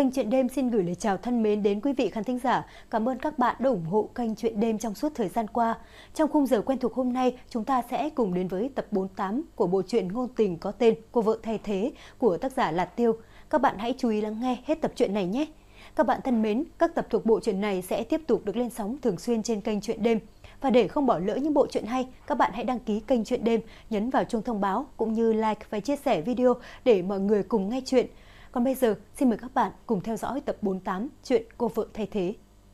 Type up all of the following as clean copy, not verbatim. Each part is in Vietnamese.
Kênh Chuyện Đêm xin gửi lời chào thân mến đến quý vị khán thính giả. Cảm ơn các bạn đã ủng hộ kênh Chuyện Đêm trong suốt thời gian qua. Trong khung giờ quen thuộc hôm nay, chúng ta sẽ cùng đến với tập 48 của bộ truyện ngôn tình có tên Cô vợ thay thế của tác giả Lạt Tiêu. Các bạn hãy chú ý lắng nghe hết tập truyện này nhé. Các bạn thân mến, các tập thuộc bộ truyện này sẽ tiếp tục được lên sóng thường xuyên trên kênh Chuyện Đêm. Và để không bỏ lỡ những bộ truyện hay, các bạn hãy đăng ký kênh Chuyện Đêm, nhấn vào chuông thông báo cũng như like và chia sẻ video để mọi người cùng nghe chuyện. Còn bây giờ, xin mời các bạn cùng theo dõi tập 48 chuyện Cô vợ thay thế.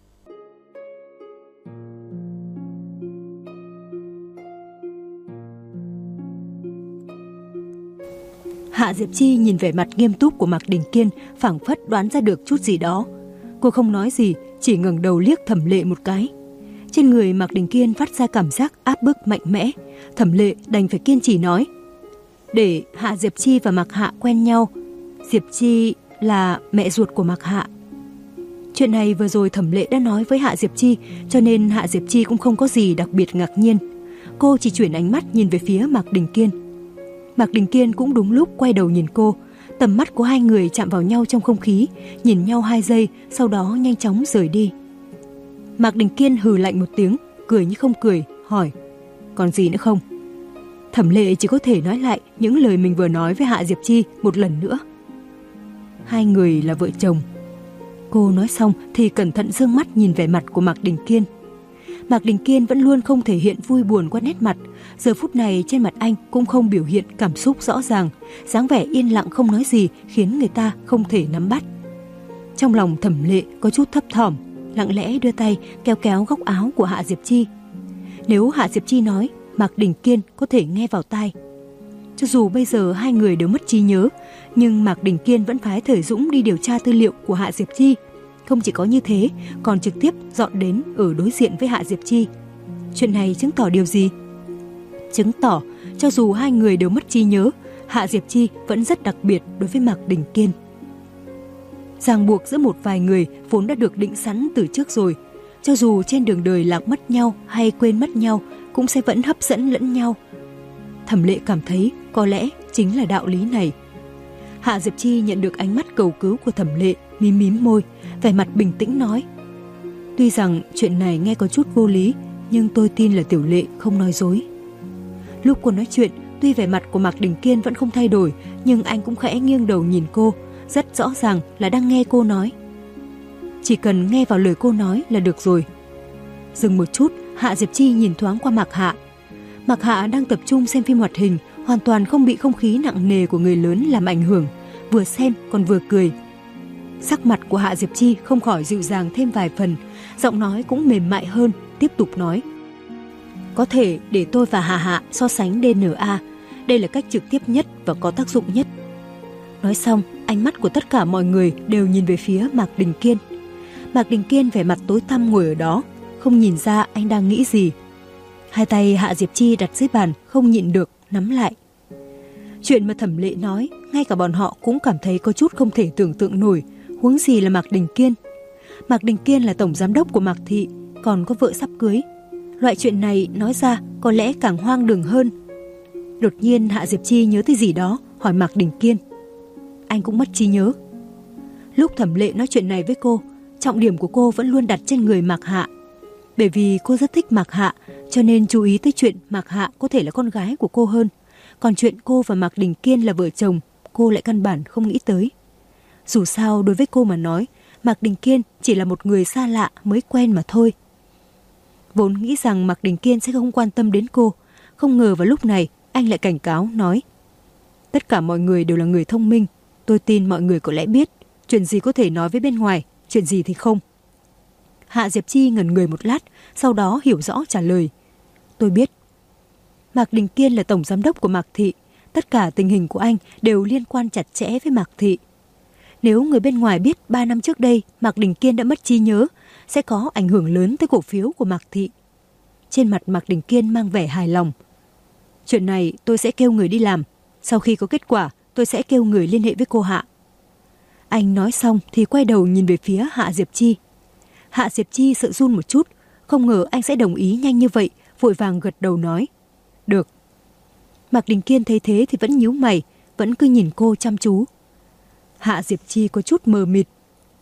Hạ Diệp Chi nhìn vẻ mặt nghiêm túc của Mạc Đình Kiên, phảng phất đoán ra được chút gì đó. Cô không nói gì, chỉ ngẩng đầu liếc Thẩm Lệ một cái. Trên người Mạc Đình Kiên phát ra cảm giác áp bức mạnh mẽ. Thẩm Lệ đành phải kiên trì nói: để Hạ Diệp Chi và Mạc Hạ quen nhau. Diệp Chi là mẹ ruột của Mạc Hạ. Chuyện này vừa rồi Thẩm Lệ đã nói với Hạ Diệp Chi, cho nên Hạ Diệp Chi cũng không có gì đặc biệt ngạc nhiên. Cô chỉ chuyển ánh mắt nhìn về phía Mạc Đình Kiên. Mạc Đình Kiên cũng đúng lúc quay đầu nhìn cô. Tầm mắt của hai người chạm vào nhau trong không khí, nhìn nhau 2 giây, sau đó nhanh chóng rời đi. Mạc Đình Kiên hừ lạnh một tiếng, cười như không cười, hỏi: còn gì nữa không? Thẩm Lệ chỉ có thể nói lại những lời mình vừa nói với Hạ Diệp Chi một lần nữa. Hai người là vợ chồng. Cô nói xong thì cẩn thận dương mắt nhìn vẻ mặt của Mạc Đình Kiên. Mạc Đình Kiên vẫn luôn không thể hiện vui buồn qua nét mặt. Giờ phút này trên mặt anh cũng không biểu hiện cảm xúc rõ ràng, dáng vẻ yên lặng không nói gì khiến người ta không thể nắm bắt. Trong lòng Thẩm Lệ có chút thấp thỏm, lặng lẽ đưa tay kéo kéo góc áo của Hạ Diệp Chi. Nếu Hạ Diệp Chi nói, Mạc Đình Kiên có thể nghe vào tai. Cho dù bây giờ hai người đều mất trí nhớ, nhưng Mạc Đình Kiên vẫn phái Thời Dũng đi điều tra tư liệu của Hạ Diệp Chi. Không chỉ có như thế, còn trực tiếp dọn đến ở đối diện với Hạ Diệp Chi. Chuyện này chứng tỏ điều gì? Chứng tỏ, cho dù hai người đều mất trí nhớ, Hạ Diệp Chi vẫn rất đặc biệt đối với Mạc Đình Kiên. Ràng buộc giữa một vài người vốn đã được định sẵn từ trước rồi. Cho dù trên đường đời lạc mất nhau hay quên mất nhau, cũng sẽ vẫn hấp dẫn lẫn nhau. Thẩm Lệ cảm thấy có lẽ chính là đạo lý này. Hạ Diệp Chi nhận được ánh mắt cầu cứu của Thẩm Lệ, mím mím môi, vẻ mặt bình tĩnh nói: tuy rằng chuyện này nghe có chút vô lý, nhưng tôi tin là Tiểu Lệ không nói dối. Lúc cô nói chuyện, tuy vẻ mặt của Mạc Đình Kiên vẫn không thay đổi, nhưng anh cũng khẽ nghiêng đầu nhìn cô, rất rõ ràng là đang nghe cô nói. Chỉ cần nghe vào lời cô nói là được rồi. Dừng một chút, Hạ Diệp Chi nhìn thoáng qua Mạc Hạ. Mạc Hạ đang tập trung xem phim hoạt hình, hoàn toàn không bị không khí nặng nề của người lớn làm ảnh hưởng, vừa xem còn vừa cười. Sắc mặt của Hạ Diệp Chi không khỏi dịu dàng thêm vài phần, giọng nói cũng mềm mại hơn, tiếp tục nói: có thể để tôi và Hạ Hạ so sánh DNA, đây là cách trực tiếp nhất và có tác dụng nhất. Nói xong, ánh mắt của tất cả mọi người đều nhìn về phía Mạc Đình Kiên. Mạc Đình Kiên vẻ mặt tối tăm ngồi ở đó, không nhìn ra anh đang nghĩ gì. Hai tay Hạ Diệp Chi đặt dưới bàn, không nhịn được nắm lại. Chuyện mà Thẩm Lệ nói, ngay cả bọn họ cũng cảm thấy có chút không thể tưởng tượng nổi, huống gì là Mạc Đình Kiên. Mạc Đình Kiên là tổng giám đốc của Mạc thị, còn có vợ sắp cưới. Loại chuyện này nói ra có lẽ càng hoang đường hơn. Đột nhiên Hạ Diệp Chi nhớ tới gì đó, hỏi Mạc Đình Kiên: anh cũng mất trí nhớ? Lúc Thẩm Lệ nói chuyện này với cô, trọng điểm của cô vẫn luôn đặt trên người Mạc Hạ. Bởi vì cô rất thích Mạc Hạ, cho nên chú ý tới chuyện Mạc Hạ có thể là con gái của cô hơn. Còn chuyện cô và Mạc Đình Kiên là vợ chồng, cô lại căn bản không nghĩ tới. Dù sao đối với cô mà nói, Mạc Đình Kiên chỉ là một người xa lạ mới quen mà thôi. Vốn nghĩ rằng Mạc Đình Kiên sẽ không quan tâm đến cô, không ngờ vào lúc này anh lại cảnh cáo nói: tất cả mọi người đều là người thông minh, tôi tin mọi người có lẽ biết chuyện gì có thể nói với bên ngoài, chuyện gì thì không. Hạ Diệp Chi ngẩn người một lát, sau đó hiểu rõ trả lời: tôi biết. Mạc Đình Kiên là tổng giám đốc của Mạc thị, tất cả tình hình của anh đều liên quan chặt chẽ với Mạc thị. Nếu người bên ngoài biết 3 năm trước đây Mạc Đình Kiên đã mất trí nhớ, sẽ có ảnh hưởng lớn tới cổ phiếu của Mạc thị. Trên mặt Mạc Đình Kiên mang vẻ hài lòng. Chuyện này tôi sẽ kêu người đi làm, sau khi có kết quả tôi sẽ kêu người liên hệ với cô Hạ. Anh nói xong thì quay đầu nhìn về phía Hạ Diệp Chi. Hạ Diệp Chi sợ run một chút, không ngờ anh sẽ đồng ý nhanh như vậy, vội vàng gật đầu nói: được. Mạc Đình Kiên thấy thế thì vẫn nhíu mày, vẫn cứ nhìn cô chăm chú. Hạ Diệp Chi có chút mờ mịt.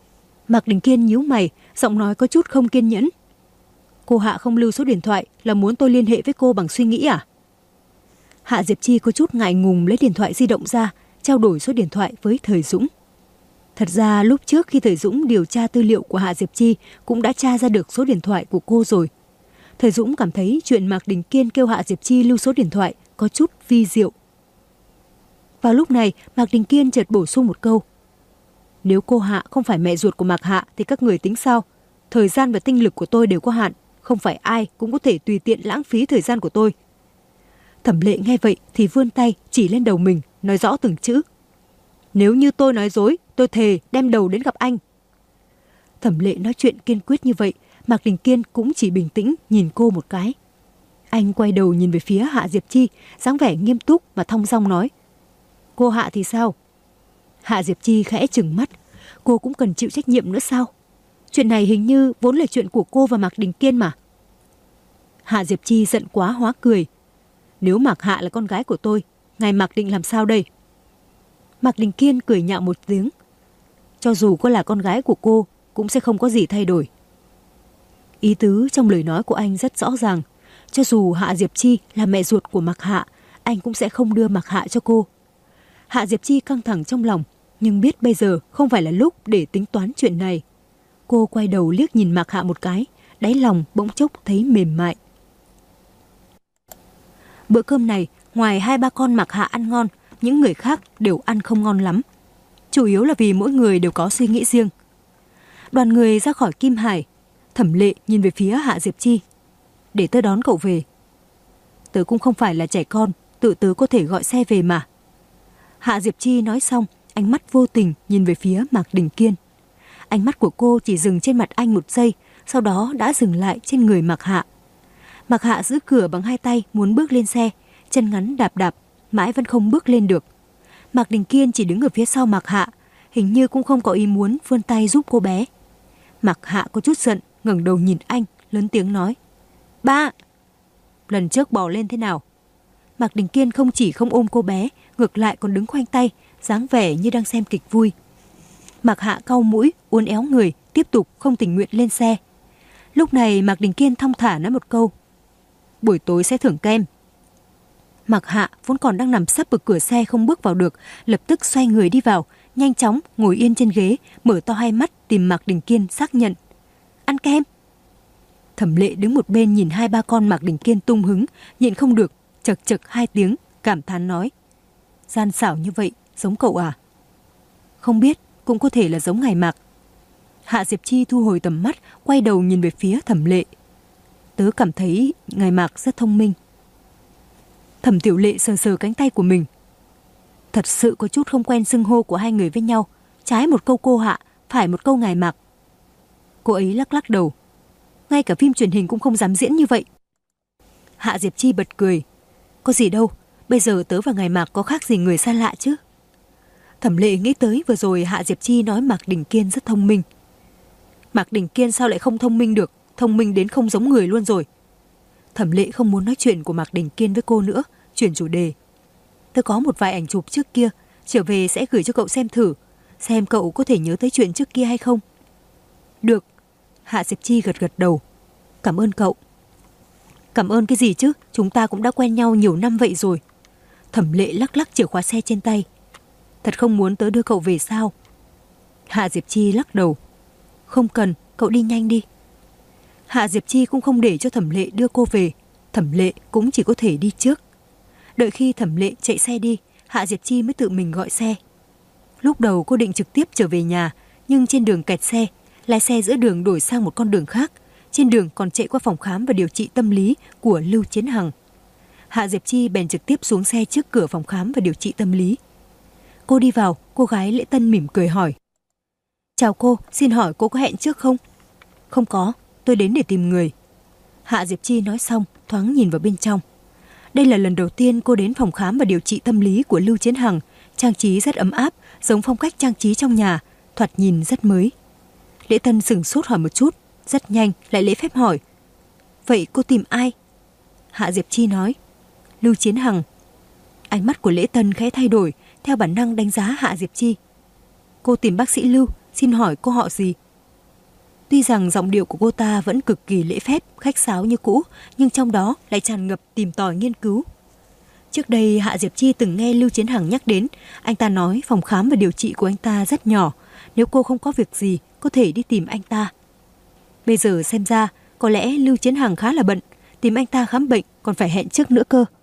Mạc Đình Kiên nhíu mày, giọng nói có chút không kiên nhẫn. Cô Hạ không lưu số điện thoại là muốn tôi liên hệ với cô bằng suy nghĩ à? Hạ Diệp Chi có chút ngại ngùng lấy điện thoại di động ra, trao đổi số điện thoại với Thời Dũng. Thật ra lúc trước khi Thời Dũng điều tra tư liệu của Hạ Diệp Chi cũng đã tra ra được số điện thoại của cô rồi. Thời Dũng cảm thấy chuyện Mạc Đình Kiên kêu Hạ Diệp Chi lưu số điện thoại có chút vi diệu. Vào lúc này, Mạc Đình Kiên chợt bổ sung một câu. Nếu cô Hạ không phải mẹ ruột của Mạc Hạ thì các người tính sao? Thời gian và tinh lực của tôi đều có hạn, không phải ai cũng có thể tùy tiện lãng phí thời gian của tôi. Thẩm Lệ nghe vậy thì vươn tay chỉ lên đầu mình, nói rõ từng chữ. Nếu như tôi nói dối, tôi thề đem đầu đến gặp anh. Thẩm Lệ nói chuyện kiên quyết như vậy, Mạc Đình Kiên cũng chỉ bình tĩnh nhìn cô một cái. Anh quay đầu nhìn về phía Hạ Diệp Chi, dáng vẻ nghiêm túc và thong dong nói. Cô Hạ thì sao? Hạ Diệp Chi khẽ trừng mắt. Cô cũng cần chịu trách nhiệm nữa sao? Chuyện này hình như vốn là chuyện của cô và Mạc Đình Kiên mà. Hạ Diệp Chi giận quá hóa cười. Nếu Mạc Hạ là con gái của tôi, ngài Mạc định làm sao đây? Mạc Đình Kiên cười nhạo một tiếng. Cho dù có là con gái của cô, cũng sẽ không có gì thay đổi. Ý tứ trong lời nói của anh rất rõ ràng. Cho dù Hạ Diệp Chi là mẹ ruột của Mạc Hạ, anh cũng sẽ không đưa Mạc Hạ cho cô. Hạ Diệp Chi căng thẳng trong lòng, nhưng biết bây giờ không phải là lúc để tính toán chuyện này. Cô quay đầu liếc nhìn Mạc Hạ một cái, đáy lòng bỗng chốc thấy mềm mại. Bữa cơm này, ngoài 2-3 con Mạc Hạ ăn ngon, những người khác đều ăn không ngon lắm. Chủ yếu là vì mỗi người đều có suy nghĩ riêng. Đoàn người ra khỏi Kim Hải, Thẩm Lệ nhìn về phía Hạ Diệp Chi. Để tớ đón cậu về. Tớ cũng không phải là trẻ con, tự tớ có thể gọi xe về mà. Hạ Diệp Chi nói xong, ánh mắt vô tình nhìn về phía Mạc Đình Kiên. Ánh mắt của cô chỉ dừng trên mặt anh một giây, sau đó đã dừng lại trên người Mạc Hạ. Mạc Hạ giữ cửa bằng 2 tay muốn bước lên xe, chân ngắn đạp đạp, mãi vẫn không bước lên được. Mạc Đình Kiên chỉ đứng ở phía sau Mạc Hạ, hình như cũng không có ý muốn vươn tay giúp cô bé. Mạc Hạ có chút giận, ngẩng đầu nhìn anh, lớn tiếng nói. Ba! Lần trước bỏ lên thế nào? Mạc Đình Kiên không chỉ không ôm cô bé, ngược lại còn đứng khoanh tay, dáng vẻ như đang xem kịch vui. Mạc Hạ cau mũi, uốn éo người, tiếp tục không tình nguyện lên xe. Lúc này Mạc Đình Kiên thong thả nói một câu. Buổi tối sẽ thưởng kem. Mạc Hạ vốn còn đang nằm sấp ở cửa xe không bước vào được, lập tức xoay người đi vào, nhanh chóng ngồi yên trên ghế, mở to hai mắt tìm Mạc Đình Kiên xác nhận. Ăn kem. Thẩm Lệ đứng một bên nhìn 2-3 con Mạc Đình Kiên tung hứng, nhịn không được, chật chật 2 tiếng, cảm thán nói. Gian xảo như vậy, giống cậu à? Không biết, cũng có thể là giống ngài Mạc. Hạ Diệp Chi thu hồi tầm mắt, quay đầu nhìn về phía Thẩm Lệ. Tớ cảm thấy ngài Mạc rất thông minh. Thẩm Tiểu Lệ sờ sờ cánh tay của mình. Thật sự có chút không quen xưng hô của hai người với nhau, trái một câu cô Hạ, phải một câu ngài Mạc. Cô ấy lắc lắc đầu. Ngay cả phim truyền hình cũng không dám diễn như vậy. Hạ Diệp Chi bật cười. Có gì đâu, bây giờ tớ và ngài Mạc có khác gì người xa lạ chứ. Thẩm Lệ nghĩ tới vừa rồi Hạ Diệp Chi nói Mạc Đình Kiên rất thông minh. Mạc Đình Kiên sao lại không thông minh được, thông minh đến không giống người luôn rồi. Thẩm Lệ không muốn nói chuyện của Mạc Đình Kiên với cô nữa, chuyển chủ đề. Tớ có một vài ảnh chụp trước kia, trở về sẽ gửi cho cậu xem thử, xem cậu có thể nhớ tới chuyện trước kia hay không. Được. Hạ Diệp Chi gật gật đầu. Cảm ơn cậu. Cảm ơn cái gì chứ, chúng ta cũng đã quen nhau nhiều năm vậy rồi. Thẩm Lệ lắc lắc chìa khóa xe trên tay. Thật không muốn tớ đưa cậu về sao? Hạ Diệp Chi lắc đầu. Không cần, cậu đi nhanh đi. Hạ Diệp Chi cũng không để cho Thẩm Lệ đưa cô về. Thẩm Lệ cũng chỉ có thể đi trước. Đợi khi Thẩm Lệ chạy xe đi, Hạ Diệp Chi mới tự mình gọi xe. Lúc đầu cô định trực tiếp trở về nhà, nhưng trên đường kẹt xe, lái xe giữa đường đổi sang một con đường khác. Trên đường còn chạy qua phòng khám và điều trị tâm lý của Lưu Chiến Hằng. Hạ Diệp Chi bèn trực tiếp xuống xe trước cửa phòng khám và điều trị tâm lý. Cô đi vào, cô gái lễ tân mỉm cười hỏi. Chào cô, xin hỏi cô có hẹn trước không? Không có, tôi đến để tìm người. Hạ Diệp Chi nói xong, thoáng nhìn vào bên trong. Đây là lần đầu tiên cô đến phòng khám và điều trị tâm lý của Lưu Chiến Hằng. Trang trí rất ấm áp, giống phong cách trang trí trong nhà, thoạt nhìn rất mới. Lễ tân sửng sốt hỏi một chút, rất nhanh lại lễ phép hỏi. Vậy cô tìm ai? Hạ Diệp Chi nói. Lưu Chiến Hằng. Ánh mắt của lễ tân khẽ thay đổi, theo bản năng đánh giá Hạ Diệp Chi. Cô tìm bác sĩ Lưu, xin hỏi cô họ gì? Tuy rằng giọng điệu của cô ta vẫn cực kỳ lễ phép, khách sáo như cũ, nhưng trong đó lại tràn ngập tìm tòi nghiên cứu. Trước đây Hạ Diệp Chi từng nghe Lưu Chiến Hằng nhắc đến, anh ta nói phòng khám và điều trị của anh ta rất nhỏ, nếu cô không có việc gì có thể đi tìm anh ta. Bây giờ xem ra có lẽ Lưu Chiến Hằng khá là bận, tìm anh ta khám bệnh còn phải hẹn trước nữa cơ.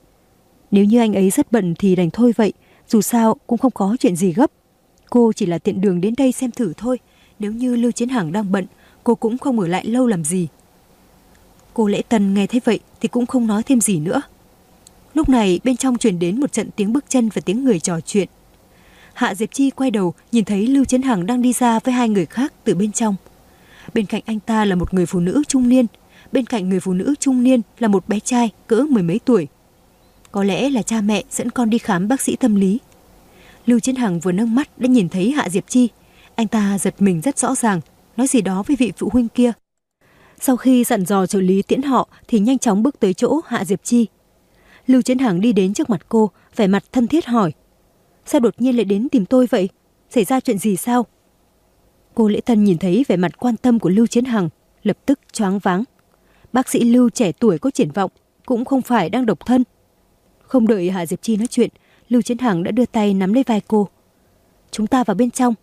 Nếu như anh ấy rất bận thì đành thôi vậy, dù sao cũng không có chuyện gì gấp. Cô chỉ là tiện đường đến đây xem thử thôi, nếu như Lưu Chiến Hằng đang bận, cô cũng không ở lại lâu làm gì. Cô Lễ Tân nghe thấy vậy thì cũng không nói thêm gì nữa. Lúc này bên trong truyền đến một trận tiếng bước chân và tiếng người trò chuyện. Hạ Diệp Chi quay đầu nhìn thấy Lưu Chiến Hằng đang đi ra với hai người khác từ bên trong. Bên cạnh anh ta là một người phụ nữ trung niên, bên cạnh người phụ nữ trung niên là một bé trai cỡ mười mấy tuổi. Có lẽ là cha mẹ dẫn con đi khám bác sĩ tâm lý. Lưu Chiến Hằng vừa nâng mắt đã nhìn thấy Hạ Diệp Chi. Anh ta giật mình rất rõ ràng, nói gì đó với vị phụ huynh kia. Sau khi dặn dò trợ lý tiễn họ thì nhanh chóng bước tới chỗ Hạ Diệp Chi. Lưu Chiến Hằng đi đến trước mặt cô, vẻ mặt thân thiết hỏi: sao đột nhiên lại đến tìm tôi vậy? Xảy ra chuyện gì sao? Cô Lễ Tân nhìn thấy vẻ mặt quan tâm của Lưu Chiến Hằng, lập tức choáng váng. Bác sĩ Lưu trẻ tuổi có triển vọng, cũng không phải đang độc thân. Không đợi Hạ Diệp Chi nói chuyện, Lưu Chiến Hằng đã đưa tay nắm lấy vai cô. Chúng ta vào bên trong.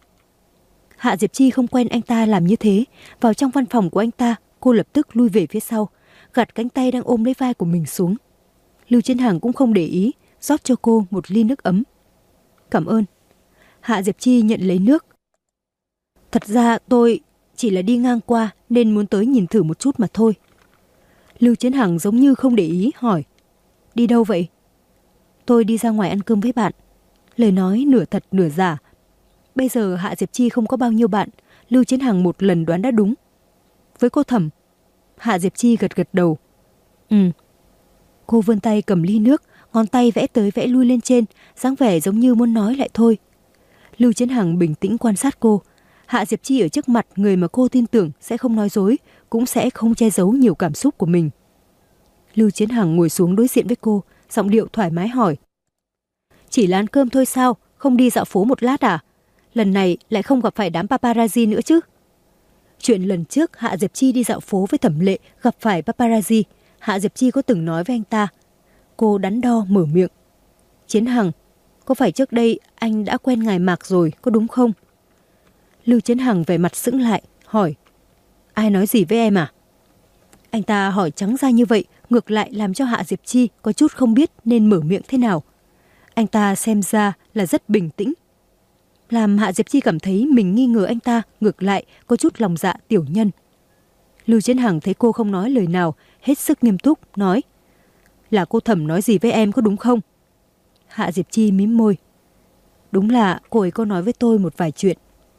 Hạ Diệp Chi không quen anh ta làm như thế. Vào trong văn phòng của anh ta, cô lập tức lui về phía sau, gạt cánh tay đang ôm lấy vai của mình xuống. Lưu Chiến Hằng cũng không để ý, rót cho cô một ly nước ấm. Cảm ơn. Hạ Diệp Chi nhận lấy nước. Thật ra tôi chỉ là đi ngang qua nên muốn tới nhìn thử một chút mà thôi. Lưu Chiến Hằng giống như không để ý hỏi: đi đâu vậy? Tôi đi ra ngoài ăn cơm với bạn. Lời nói nửa thật nửa giả. Bây giờ Hạ Diệp Chi không có bao nhiêu bạn, Lưu Chiến Hằng một lần đoán đã đúng. Với cô Thẩm. Hạ Diệp Chi gật gật đầu. Cô vươn tay cầm ly nước, ngón tay vẽ tới vẽ lui lên trên, dáng vẻ giống như muốn nói lại thôi. Lưu Chiến Hằng bình tĩnh quan sát cô. Hạ Diệp Chi ở trước mặt người mà cô tin tưởng sẽ không nói dối, cũng sẽ không che giấu nhiều cảm xúc của mình. Lưu Chiến Hằng ngồi xuống đối diện với cô, giọng điệu thoải mái hỏi: chỉ là ăn cơm thôi sao, không đi dạo phố một lát à? Lần này lại không gặp phải đám paparazzi nữa chứ? Chuyện lần trước Hạ Diệp Chi đi dạo phố với Thẩm Lệ gặp phải paparazzi, Hạ Diệp Chi có từng nói với anh ta. Cô đắn đo mở miệng: Chiến Hằng, có phải trước đây anh đã quen ngài Mạc rồi, có đúng không? Lưu Chiến Hằng vẻ mặt sững lại, hỏi: ai nói gì với em à? Anh ta hỏi trắng ra như vậy, ngược lại làm cho Hạ Diệp Chi có chút không biết nên mở miệng thế nào. Anh ta xem ra là rất bình tĩnh, làm Hạ Diệp Chi cảm thấy mình nghi ngờ anh ta ngược lại có chút lòng dạ tiểu nhân. Lưu Chiến Hằng thấy cô không nói lời nào, hết sức nghiêm túc nói: là cô Thẩm nói gì với em có đúng không? Hạ Diệp Chi mím môi: đúng là cô ấy có nói với tôi một vài chuyện.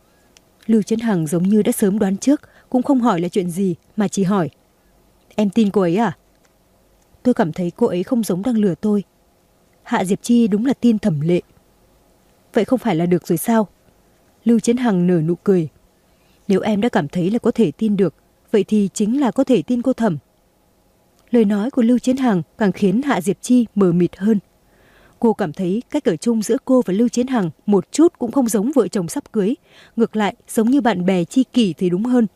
Lưu Chiến Hằng giống như đã sớm đoán trước, cũng không hỏi là chuyện gì mà chỉ hỏi: em tin cô ấy à? Tôi cảm thấy cô ấy không giống đang lừa tôi. Hạ Diệp Chi đúng là tin Thẩm Lệ. Vậy không phải là được rồi sao? Lưu Chiến Hằng nở nụ cười: nếu em đã cảm thấy là có thể tin được, vậy thì chính là có thể tin cô Thẩm. Lời nói của Lưu Chiến Hằng càng khiến Hạ Diệp Chi mờ mịt hơn. Cô cảm thấy cách ở chung giữa cô và Lưu Chiến Hằng một chút cũng không giống vợ chồng sắp cưới, ngược lại giống như bạn bè tri kỷ thì đúng hơn.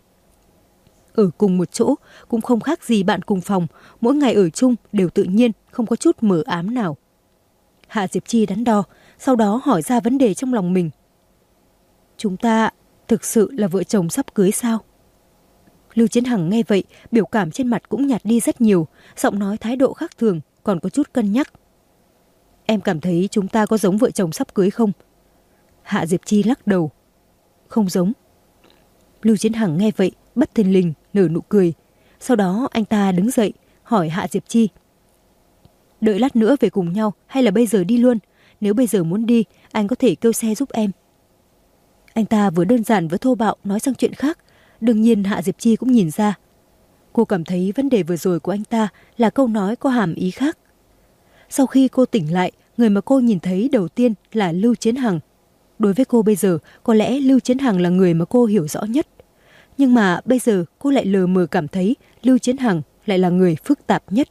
Ở cùng một chỗ cũng không khác gì bạn cùng phòng, mỗi ngày ở chung đều tự nhiên, không có chút mờ ám nào. Hạ Diệp Chi đắn đo, sau đó hỏi ra vấn đề trong lòng mình: chúng ta thực sự là vợ chồng sắp cưới sao? Lưu Chiến Hằng nghe vậy, biểu cảm trên mặt cũng nhạt đi rất nhiều, giọng nói thái độ khác thường, còn có chút cân nhắc. Em cảm thấy chúng ta có giống vợ chồng sắp cưới không? Hạ Diệp Chi lắc đầu: không giống. Lưu Chiến Hằng nghe vậy, bất thình lình nở nụ cười. Sau đó anh ta đứng dậy, hỏi Hạ Diệp Chi: đợi lát nữa về cùng nhau hay là bây giờ đi luôn? Nếu bây giờ muốn đi, anh có thể kêu xe giúp em. Anh ta vừa đơn giản vừa thô bạo nói sang chuyện khác. Đương nhiên Hạ Diệp Chi cũng nhìn ra. Cô cảm thấy vấn đề vừa rồi của anh ta là câu nói có hàm ý khác. Sau khi cô tỉnh lại, người mà cô nhìn thấy đầu tiên là Lưu Chiến Hằng. Đối với cô bây giờ, có lẽ Lưu Chiến Hằng là người mà cô hiểu rõ nhất. Nhưng mà bây giờ cô lại lờ mờ cảm thấy Lưu Chiến Hằng lại là người phức tạp nhất.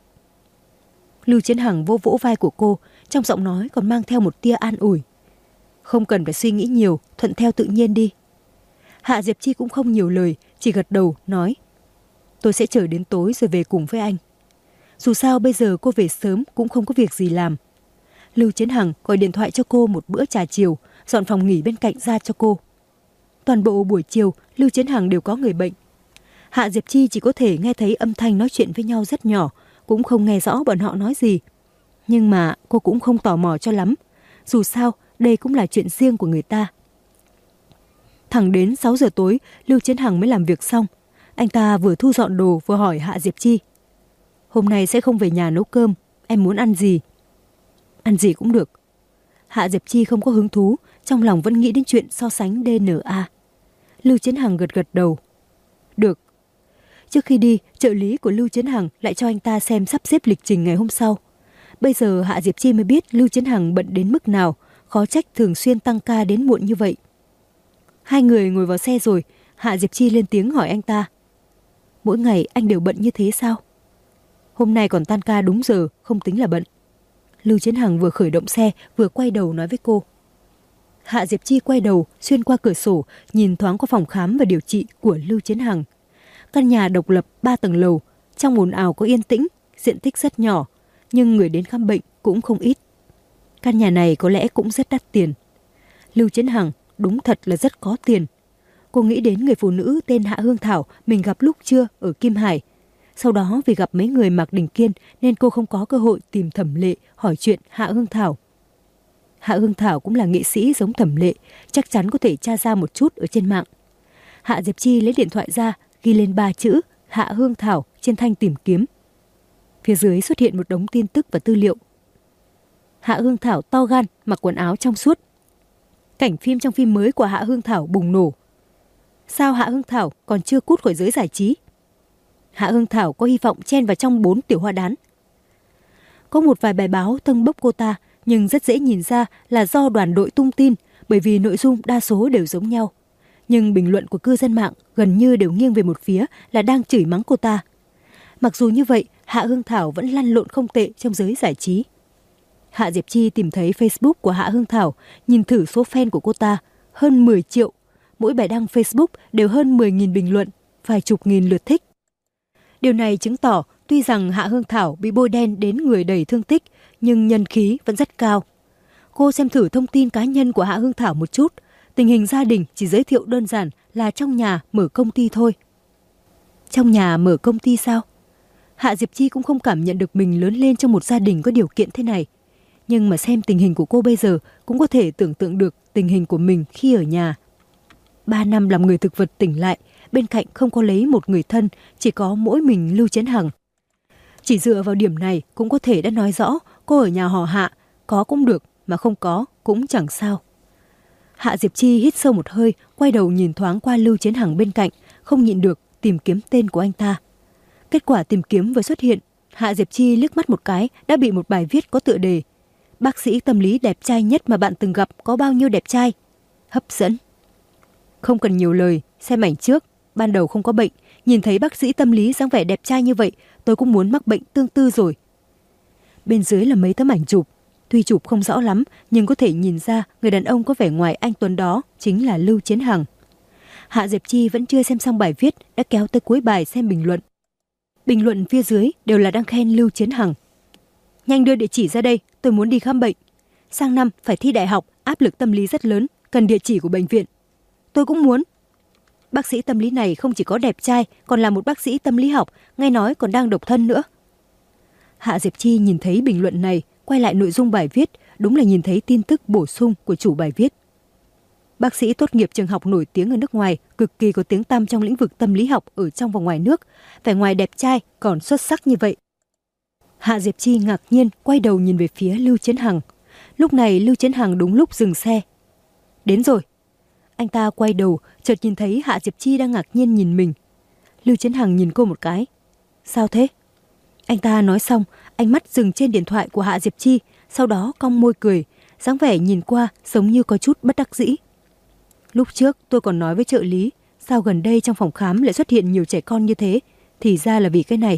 Lưu Chiến Hằng vỗ vỗ vai của cô, trong giọng nói còn mang theo một tia an ủi: không cần phải suy nghĩ nhiều, thuận theo tự nhiên đi. Hạ Diệp Chi cũng không nhiều lời, chỉ gật đầu nói: tôi sẽ chờ đến tối rồi về cùng với anh. Dù sao bây giờ cô về sớm cũng không có việc gì làm. Lưu Chiến Hằng gọi điện thoại cho cô một bữa trà chiều, dọn phòng nghỉ bên cạnh ra cho cô. Toàn bộ buổi chiều, Lưu Chiến Hằng đều có người bệnh. Hạ Diệp Chi chỉ có thể nghe thấy âm thanh nói chuyện với nhau rất nhỏ, cũng không nghe rõ bọn họ nói gì. Nhưng mà cô cũng không tò mò cho lắm. Dù sao, đây cũng là chuyện riêng của người ta. Thẳng đến 6 giờ tối, Lưu Chiến Hằng mới làm việc xong. Anh ta vừa thu dọn đồ vừa hỏi Hạ Diệp Chi: hôm nay sẽ không về nhà nấu cơm, em muốn ăn gì? Ăn gì cũng được. Hạ Diệp Chi không có hứng thú, trong lòng vẫn nghĩ đến chuyện so sánh DNA. Lưu Chiến Hằng gật gật đầu. Được. Trước khi đi, trợ lý của Lưu Chiến Hằng lại cho anh ta xem sắp xếp lịch trình ngày hôm sau. Bây giờ Hạ Diệp Chi mới biết Lưu Chiến Hằng bận đến mức nào, khó trách thường xuyên tăng ca đến muộn như vậy. Hai người ngồi vào xe rồi, Hạ Diệp Chi lên tiếng hỏi anh ta: mỗi ngày anh đều bận như thế sao? Hôm nay còn tan ca đúng giờ, không tính là bận. Lưu Chiến Hằng vừa khởi động xe vừa quay đầu nói với cô. Hạ Diệp Chi quay đầu xuyên qua cửa sổ, nhìn thoáng qua phòng khám và điều trị của Lưu Chiến Hằng. Căn nhà độc lập 3 tầng lầu, trong ồn ào có yên tĩnh, diện tích rất nhỏ, nhưng người đến khám bệnh cũng không ít. Căn nhà này có lẽ cũng rất đắt tiền. Lưu Chiến Hằng đúng thật là rất có tiền. Cô nghĩ đến người phụ nữ tên Hạ Hương Thảo mình gặp lúc trưa ở Kim Hải. Sau đó vì gặp mấy người Mạc Đình Kiên nên cô không có cơ hội tìm Thẩm Lệ hỏi chuyện Hạ Hương Thảo. Hạ Hương Thảo cũng là nghệ sĩ giống Thẩm Lệ, chắc chắn có thể tra ra một chút ở trên mạng. Hạ Diệp Chi lấy điện thoại ra, ghi lên 3 chữ Hạ Hương Thảo trên thanh tìm kiếm. Phía dưới xuất hiện một đống tin tức và tư liệu. Hạ Hương Thảo to gan, mặc quần áo trong suốt. Cảnh phim trong phim mới của Hạ Hương Thảo bùng nổ. Sao Hạ Hương Thảo còn chưa cút khỏi giới giải trí? Hạ Hương Thảo có hy vọng chen vào trong 4 tiểu hoa đán. Có một vài bài báo tâng bốc cô ta, nhưng rất dễ nhìn ra là do đoàn đội tung tin, bởi vì nội dung đa số đều giống nhau. Nhưng bình luận của cư dân mạng gần như đều nghiêng về một phía là đang chửi mắng cô ta. Mặc dù như vậy, Hạ Hương Thảo vẫn lăn lộn không tệ trong giới giải trí. Hạ Diệp Chi tìm thấy Facebook của Hạ Hương Thảo, nhìn thử số fan của cô ta, hơn 10 triệu. Mỗi bài đăng Facebook đều hơn 10.000 bình luận, vài chục nghìn lượt thích. Điều này chứng tỏ tuy rằng Hạ Hương Thảo bị bôi đen đến người đầy thương tích, nhưng nhân khí vẫn rất cao. Cô xem thử thông tin cá nhân của Hạ Hương Thảo một chút. Tình hình gia đình chỉ giới thiệu đơn giản là trong nhà mở công ty thôi. Trong nhà mở công ty sao? Hạ Diệp Chi cũng không cảm nhận được mình lớn lên trong một gia đình có điều kiện thế này. Nhưng mà xem tình hình của cô bây giờ cũng có thể tưởng tượng được tình hình của mình khi ở nhà. 3 năm làm người thực vật tỉnh lại, bên cạnh không có lấy một người thân, chỉ có mỗi mình Lưu Chiến Hằng. Chỉ dựa vào điểm này cũng có thể đã nói rõ cô ở nhà họ Hạ, có cũng được mà không có cũng chẳng sao. Hạ Diệp Chi hít sâu một hơi, quay đầu nhìn thoáng qua Lưu Chiến Hằng bên cạnh, không nhịn được tìm kiếm tên của anh ta. Kết quả tìm kiếm vừa xuất hiện, Hạ Diệp Chi liếc mắt một cái đã bị một bài viết có tựa đề: bác sĩ tâm lý đẹp trai nhất mà bạn từng gặp có bao nhiêu đẹp trai? Hấp dẫn. Không cần nhiều lời, xem ảnh trước, ban đầu không có bệnh, nhìn thấy bác sĩ tâm lý dáng vẻ đẹp trai như vậy, tôi cũng muốn mắc bệnh tương tự rồi. Bên dưới là mấy tấm ảnh chụp, tuy chụp không rõ lắm nhưng có thể nhìn ra người đàn ông có vẻ ngoài anh tuấn đó chính là Lưu Chiến Hằng. Hạ Diệp Chi vẫn chưa xem xong bài viết đã kéo tới cuối bài xem bình luận. Bình luận phía dưới đều là đang khen Lưu Chiến Hằng. Nhanh đưa địa chỉ ra đây, tôi muốn đi khám bệnh. Sang năm phải thi đại học, áp lực tâm lý rất lớn, cần địa chỉ của bệnh viện. Tôi cũng muốn. Bác sĩ tâm lý này không chỉ có đẹp trai, còn là một bác sĩ tâm lý học, nghe nói còn đang độc thân nữa. Hạ Diệp Chi nhìn thấy bình luận này, quay lại nội dung bài viết, đúng là nhìn thấy tin tức bổ sung của chủ bài viết. Bác sĩ tốt nghiệp trường học nổi tiếng ở nước ngoài, cực kỳ có tiếng tăm trong lĩnh vực tâm lý học ở trong và ngoài nước, vẻ ngoài đẹp trai còn xuất sắc như vậy. Hạ Diệp Chi ngạc nhiên quay đầu nhìn về phía Lưu Chiến Hằng. Lúc này Lưu Chiến Hằng đúng lúc dừng xe. Đến rồi. Anh ta quay đầu, chợt nhìn thấy Hạ Diệp Chi đang ngạc nhiên nhìn mình. Lưu Chiến Hằng nhìn cô một cái. Sao thế? Anh ta nói xong, ánh mắt dừng trên điện thoại của Hạ Diệp Chi, sau đó cong môi cười, dáng vẻ nhìn qua giống như có chút bất đắc dĩ. Lúc trước tôi còn nói với trợ lý, sao gần đây trong phòng khám lại xuất hiện nhiều trẻ con như thế, thì ra là vì cái này.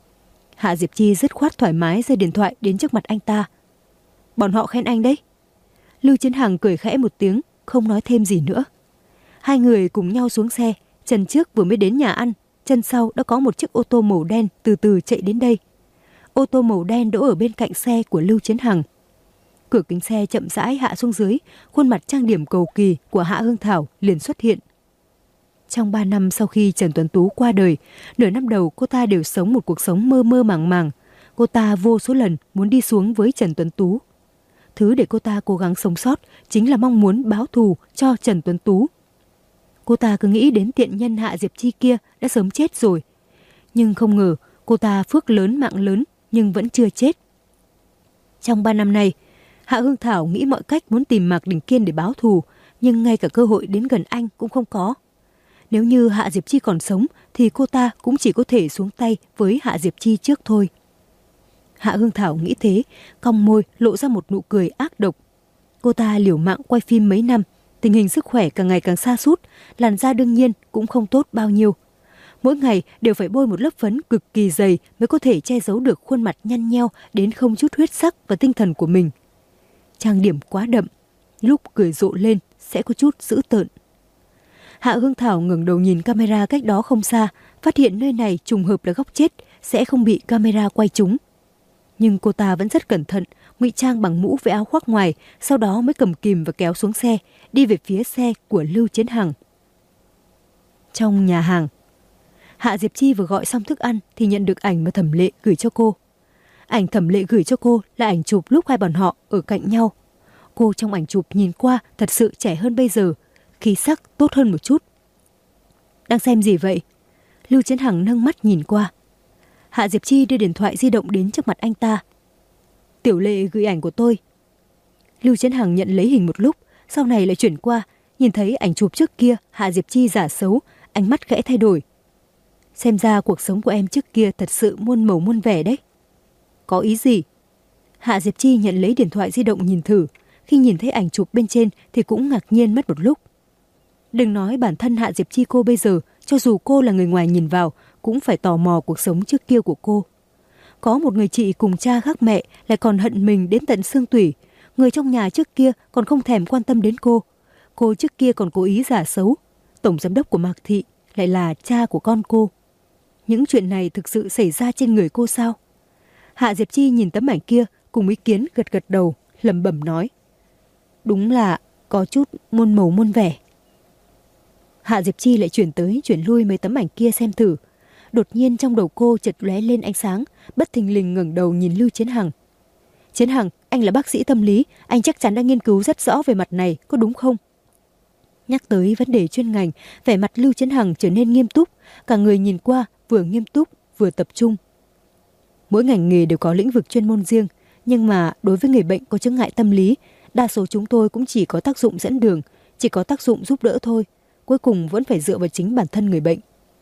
Hạ Diệp Chi dứt khoát thoải mái giơ điện thoại đến trước mặt anh ta. Bọn họ khen anh đấy. Lưu Chiến Hằng cười khẽ một tiếng, không nói thêm gì nữa. Hai người cùng nhau xuống xe, Chân trước vừa mới đến nhà ăn, chân sau đã có một chiếc ô tô màu đen từ từ chạy đến đây. Ô tô màu đen đỗ ở bên cạnh xe của Lưu Chiến Hằng. Cửa kính xe chậm rãi hạ xuống dưới, khuôn mặt trang điểm cầu kỳ của Hạ Hương Thảo liền xuất hiện. Trong 3 năm sau khi Trần Tuấn Tú qua đời, nửa năm đầu cô ta đều sống một cuộc sống mơ mơ màng màng. Cô ta vô số lần muốn đi xuống với Trần Tuấn Tú. Thứ để cô ta cố gắng sống sót chính là mong muốn báo thù cho Trần Tuấn Tú. Cô ta cứ nghĩ đến tiện nhân Hạ Diệp Chi kia đã sớm chết rồi. Nhưng không ngờ cô ta phước lớn mạng lớn nhưng vẫn chưa chết. Trong 3 năm này, Hạ Hương Thảo nghĩ mọi cách muốn tìm Mạc Đình Kiên để báo thù, nhưng ngay cả cơ hội đến gần anh cũng không có. Nếu như Hạ Diệp Chi còn sống thì cô ta cũng chỉ có thể xuống tay với Hạ Diệp Chi trước thôi. Hạ Hương Thảo nghĩ thế, cong môi lộ ra một nụ cười ác độc. Cô ta liều mạng quay phim mấy năm, tình hình sức khỏe càng ngày càng sa sút, làn da đương nhiên cũng không tốt bao nhiêu. Mỗi ngày đều phải bôi một lớp phấn cực kỳ dày mới có thể che giấu được khuôn mặt nhăn nheo đến không chút huyết sắc và tinh thần của mình. Trang điểm quá đậm, lúc cười rộ lên sẽ có chút dữ tợn. Hạ Hương Thảo ngẩng đầu nhìn camera cách đó không xa, phát hiện nơi này trùng hợp là góc chết, sẽ không bị camera quay trúng. Nhưng cô ta vẫn rất cẩn thận, ngụy trang bằng mũ với áo khoác ngoài, sau đó mới cầm kìm và kéo xuống xe, đi về phía xe của Lưu Chiến Hằng. Trong nhà hàng, Hạ Diệp Chi vừa gọi xong thức ăn thì nhận được ảnh mà Thẩm Lệ gửi cho cô. Ảnh Thẩm Lệ gửi cho cô là ảnh chụp lúc hai bọn họ ở cạnh nhau. Cô trong ảnh chụp nhìn qua thật sự trẻ hơn bây giờ, khí sắc tốt hơn một chút. Đang xem gì vậy? Lưu Chiến Hằng nâng mắt nhìn qua. Hạ Diệp Chi đưa điện thoại di động đến trước mặt anh ta. Tiểu Lệ gửi ảnh của tôi. Lưu Chiến Hằng nhận lấy hình một lúc, sau này lại chuyển qua, nhìn thấy ảnh chụp trước kia Hạ Diệp Chi giả xấu, ánh mắt khẽ thay đổi. Xem ra cuộc sống của em trước kia thật sự muôn màu muôn vẻ đấy. Có ý gì? Hạ Diệp Chi nhận lấy điện thoại di động nhìn thử, khi nhìn thấy ảnh chụp bên trên thì cũng ngạc nhiên mất một lúc. Đừng nói bản thân Hạ Diệp Chi cô bây giờ, cho dù cô là người ngoài nhìn vào cũng phải tò mò cuộc sống trước kia của cô. Có một người chị cùng cha khác mẹ lại còn hận mình đến tận xương tủy. Người trong nhà trước kia còn không thèm quan tâm đến cô. Cô trước kia còn cố ý giả xấu. Tổng giám đốc của Mạc Thị lại là cha của con cô. Những chuyện này thực sự xảy ra trên người cô sao? Hạ Diệp Chi nhìn tấm ảnh kia cùng ý kiến gật gật đầu, lẩm bẩm nói. Đúng là có chút muôn màu muôn vẻ. Hạ Diệp Chi lại chuyển tới chuyển lui mấy tấm ảnh kia xem thử. Đột nhiên trong đầu cô chợt lóe lên ánh sáng, bất thình lình ngẩng đầu nhìn Lưu Chiến Hằng. Chiến Hằng, anh là bác sĩ tâm lý, anh chắc chắn đã nghiên cứu rất rõ về mặt này, có đúng không? Nhắc tới vấn đề chuyên ngành, vẻ mặt Lưu Chiến Hằng trở nên nghiêm túc, cả người nhìn qua vừa nghiêm túc vừa tập trung. Mỗi ngành nghề đều có lĩnh vực chuyên môn riêng, nhưng mà đối với người bệnh có chướng ngại tâm lý, đa số chúng tôi cũng chỉ có tác dụng dẫn đường, chỉ có tác dụng giúp đỡ thôi, cuối cùng vẫn phải dựa vào chính bản thân người bệnh.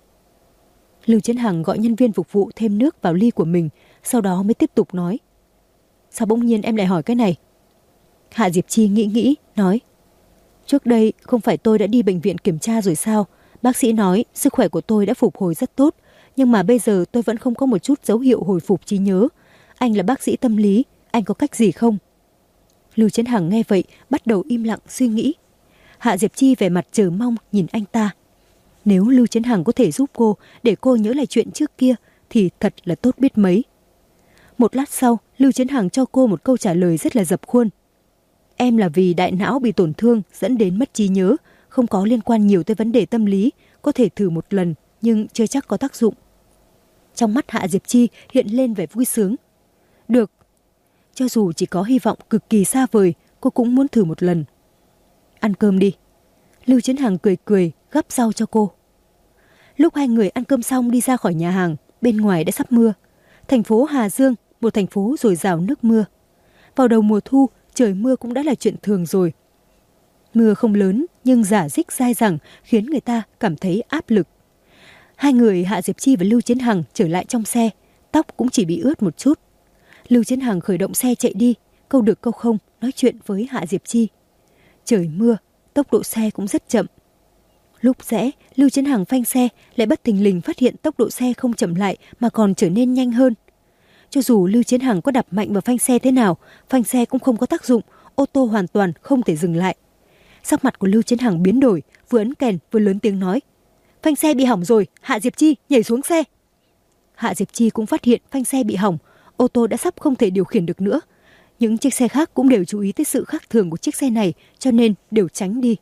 Lưu Chiến Hằng gọi nhân viên phục vụ thêm nước vào ly của mình, sau đó mới tiếp tục nói. Sao bỗng nhiên em lại hỏi cái này? Hạ Diệp Chi nghĩ, nói. Trước đây không phải tôi đã đi bệnh viện kiểm tra rồi sao? Bác sĩ nói sức khỏe của tôi đã phục hồi rất tốt, nhưng mà bây giờ tôi vẫn không có một chút dấu hiệu hồi phục trí nhớ. Anh là bác sĩ tâm lý, anh có cách gì không? Lưu Chiến Hằng nghe vậy, bắt đầu im lặng suy nghĩ. Hạ Diệp Chi vẻ mặt chờ mong nhìn anh ta. Nếu Lưu Chiến Hằng có thể giúp cô để cô nhớ lại chuyện trước kia thì thật là tốt biết mấy. Một lát sau, Lưu Chiến Hằng cho cô một câu trả lời rất là dập khuôn. Em là vì đại não bị tổn thương dẫn đến mất trí nhớ, không có liên quan nhiều tới vấn đề tâm lý, có thể thử một lần nhưng chưa chắc có tác dụng. Trong mắt Hạ Diệp Chi hiện lên vẻ vui sướng. Được, cho dù chỉ có hy vọng cực kỳ xa vời, cô cũng muốn thử một lần. Ăn cơm đi. Lưu Chiến Hằng cười gắp rau cho cô. Lúc hai người ăn cơm xong đi ra khỏi nhà hàng, bên ngoài đã sắp mưa. Thành phố Hà Dương, một thành phố dồi dào nước mưa. Vào đầu mùa thu, trời mưa cũng đã là chuyện thường rồi. Mưa không lớn nhưng rả rích dai dẳng khiến người ta cảm thấy áp lực. Hai người Hạ Diệp Chi và Lưu Chiến Hằng trở lại trong xe, tóc cũng chỉ bị ướt một chút. Lưu Chiến Hằng khởi động xe chạy đi, câu được câu không nói chuyện với Hạ Diệp Chi. Trời mưa, tốc độ xe cũng rất chậm. Lúc rẽ, Lưu Chiến Hằng phanh xe lại bất thình lình phát hiện tốc độ xe không chậm lại mà còn trở nên nhanh hơn. Cho dù Lưu Chiến Hằng có đạp mạnh vào phanh xe thế nào, phanh xe cũng không có tác dụng, ô tô hoàn toàn không thể dừng lại. Sắc mặt của Lưu Chiến Hằng biến đổi, vừa ấn kèn vừa lớn tiếng nói. phanh xe bị hỏng rồi, Hạ Diệp Chi nhảy xuống xe. Hạ Diệp Chi cũng phát hiện phanh xe bị hỏng, ô tô đã sắp không thể điều khiển được nữa. Những chiếc xe khác cũng đều chú ý tới sự khác thường của chiếc xe này, cho nên đều tránh đi.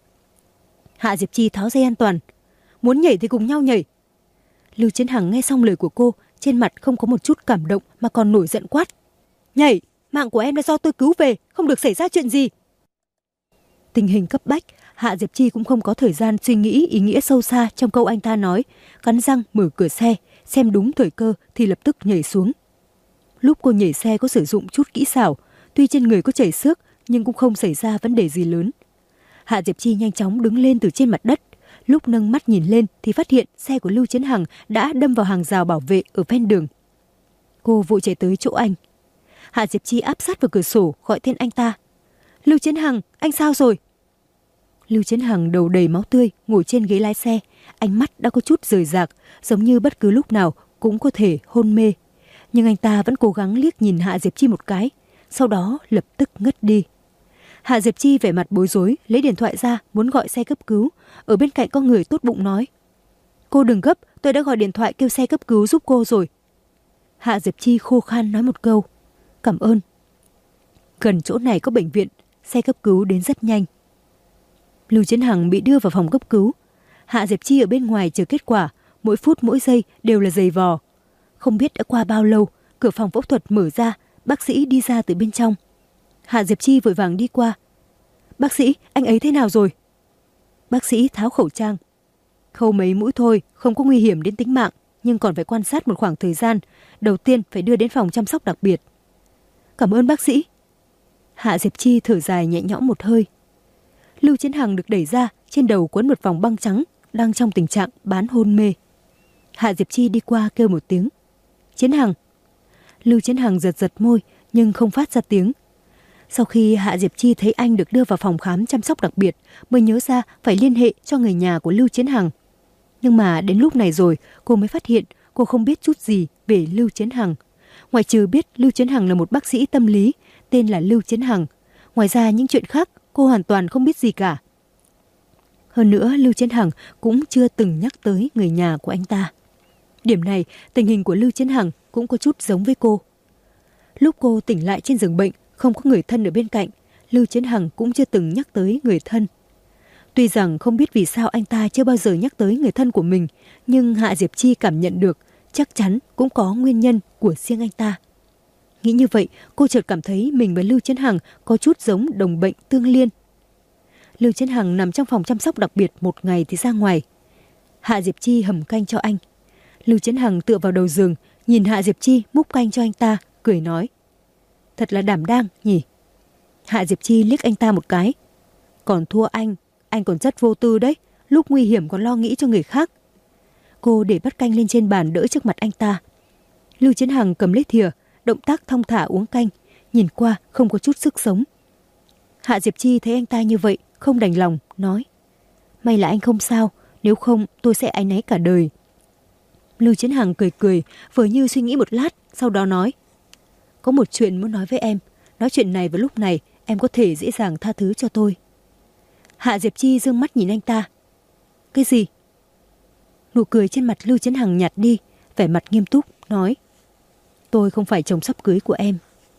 Hạ Diệp Chi tháo dây an toàn. Muốn nhảy thì cùng nhau nhảy. Lưu Chiến Hằng nghe xong lời của cô, trên mặt không có một chút cảm động mà còn nổi giận quát. Nhảy, mạng của em là do tôi cứu về, không được xảy ra chuyện gì. Tình hình cấp bách, Hạ Diệp Chi cũng không có thời gian suy nghĩ ý nghĩa sâu xa trong câu anh ta nói, cắn răng mở cửa xe, xem đúng thời cơ thì lập tức nhảy xuống. Lúc cô nhảy xe có sử dụng chút kỹ xảo, tuy trên người có chảy xước nhưng cũng không xảy ra vấn đề gì lớn. Hạ Diệp Chi nhanh chóng đứng lên từ trên mặt đất, lúc nâng mắt nhìn lên thì phát hiện xe của Lưu Chiến Hằng đã đâm vào hàng rào bảo vệ ở ven đường. Cô vội chạy tới chỗ anh. Hạ Diệp Chi áp sát vào cửa sổ gọi tên anh ta. Lưu Chiến Hằng, anh sao rồi? Lưu Chiến Hằng đầu đầy máu tươi ngồi trên ghế lái xe, ánh mắt đã có chút rời rạc, giống như bất cứ lúc nào cũng có thể hôn mê. Nhưng anh ta vẫn cố gắng liếc nhìn Hạ Diệp Chi một cái, sau đó lập tức ngất đi. Hạ Diệp Chi vẻ mặt bối rối, lấy điện thoại ra muốn gọi xe cấp cứu. Ở bên cạnh có người tốt bụng nói. Cô đừng gấp, tôi đã gọi điện thoại kêu xe cấp cứu giúp cô rồi. Hạ Diệp Chi khô khan nói một câu. Cảm ơn. Gần chỗ này có bệnh viện, xe cấp cứu đến rất nhanh. Lưu Chiến Hằng bị đưa vào phòng cấp cứu. Hạ Diệp Chi ở bên ngoài chờ kết quả, mỗi phút mỗi giây đều là giày vò. Không biết đã qua bao lâu, cửa phòng phẫu thuật mở ra, bác sĩ đi ra từ bên trong. Hạ Diệp Chi vội vàng đi qua. Bác sĩ, anh ấy thế nào rồi? Bác sĩ tháo khẩu trang. Khâu mấy mũi thôi, không có nguy hiểm đến tính mạng, nhưng còn phải quan sát một khoảng thời gian. Đầu tiên phải đưa đến phòng chăm sóc đặc biệt. Cảm ơn bác sĩ. Hạ Diệp Chi thở dài nhẹ nhõm một hơi. Lưu Chiến Hằng được đẩy ra, trên đầu quấn một vòng băng trắng, đang trong tình trạng bán hôn mê. Hạ Diệp Chi đi qua kêu một tiếng. Chiến Hằng. Lưu Chiến Hằng giật giật môi, nhưng không phát ra tiếng. Sau khi Hạ Diệp Chi thấy anh được đưa vào phòng khám chăm sóc đặc biệt, mới nhớ ra phải liên hệ cho người nhà của Lưu Chiến Hằng. Nhưng mà đến lúc này rồi, cô mới phát hiện cô không biết chút gì về Lưu Chiến Hằng. Ngoài trừ biết Lưu Chiến Hằng là một bác sĩ tâm lý, tên là Lưu Chiến Hằng. Ngoài ra những chuyện khác, cô hoàn toàn không biết gì cả. Hơn nữa, Lưu Chiến Hằng cũng chưa từng nhắc tới người nhà của anh ta. Điểm này, tình hình của Lưu Chiến Hằng cũng có chút giống với cô. Lúc cô tỉnh lại trên giường bệnh, không có người thân ở bên cạnh, Lưu Chiến Hằng cũng chưa từng nhắc tới người thân. Tuy rằng không biết vì sao anh ta chưa bao giờ nhắc tới người thân của mình, nhưng Hạ Diệp Chi cảm nhận được chắc chắn cũng có nguyên nhân của riêng anh ta. Nghĩ như vậy, cô chợt cảm thấy mình và Lưu Chiến Hằng có chút giống đồng bệnh tương liên. Lưu Chiến Hằng nằm trong phòng chăm sóc đặc biệt một ngày thì ra ngoài. Hạ Diệp Chi hầm canh cho anh. Lưu Chiến Hằng tựa vào đầu giường, nhìn Hạ Diệp Chi múc canh cho anh ta, cười nói. Thật là đảm đang nhỉ? Hạ Diệp Chi liếc anh ta một cái. Còn thua anh còn rất vô tư đấy, lúc nguy hiểm còn lo nghĩ cho người khác. Cô để bát canh lên trên bàn đỡ trước mặt anh ta. Lưu Chiến Hằng cầm lấy thìa, động tác thong thả uống canh, nhìn qua không có chút sức sống. Hạ Diệp Chi thấy anh ta như vậy, không đành lòng, nói. May là anh không sao, nếu không tôi sẽ áy náy cả đời. Lưu Chiến Hằng cười cười, vừa như suy nghĩ một lát, sau đó nói. Có một chuyện muốn nói với em, nói chuyện này vào lúc này em có thể dễ dàng tha thứ cho tôi. Hạ Diệp Chi dương mắt nhìn anh ta. Cái gì? Nụ cười trên mặt Lưu Chiến Hằng nhạt đi, vẻ mặt nghiêm túc, nói. Tôi không phải chồng sắp cưới của em.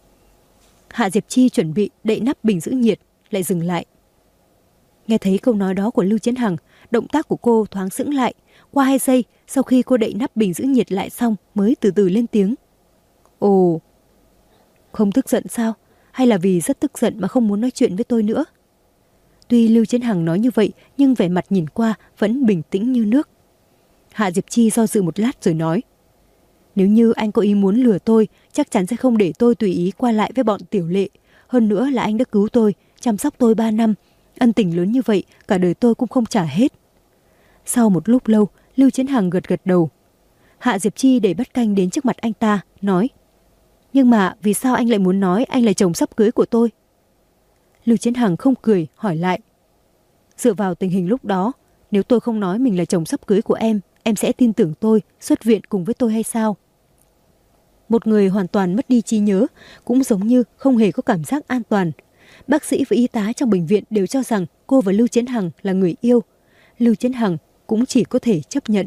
Hạ Diệp Chi chuẩn bị đậy nắp bình giữ nhiệt, lại dừng lại. Nghe thấy câu nói đó của Lưu Chiến Hằng, động tác của cô thoáng sững lại. Qua 2 giây, sau khi cô đậy nắp bình giữ nhiệt lại xong, mới từ từ lên tiếng. Ồ, không tức giận sao? Hay là vì rất tức giận mà không muốn nói chuyện với tôi nữa? Tuy Lưu Chiến Hằng nói như vậy, nhưng vẻ mặt nhìn qua vẫn bình tĩnh như nước. Hạ Diệp Chi do dự một lát rồi nói. Nếu như anh có ý muốn lừa tôi, chắc chắn sẽ không để tôi tùy ý qua lại với bọn Tiểu Lệ. Hơn nữa là anh đã cứu tôi, chăm sóc tôi 3 năm. Ân tình lớn như vậy, cả đời tôi cũng không trả hết. Sau một lúc lâu, Lưu Chiến Hằng gật gật đầu. Hạ Diệp Chi để bát canh đến trước mặt anh ta, nói. Nhưng mà vì sao anh lại muốn nói anh là chồng sắp cưới của tôi? Lưu Chiến Hằng không cười, hỏi lại. Dựa vào tình hình lúc đó, nếu tôi không nói mình là chồng sắp cưới của em sẽ tin tưởng tôi, xuất viện cùng với tôi hay sao? Một người hoàn toàn mất đi trí nhớ, cũng giống như không hề có cảm giác an toàn. Bác sĩ và y tá trong bệnh viện đều cho rằng cô và Lưu Chiến Hằng là người yêu. Lưu Chiến Hằng cũng chỉ có thể chấp nhận.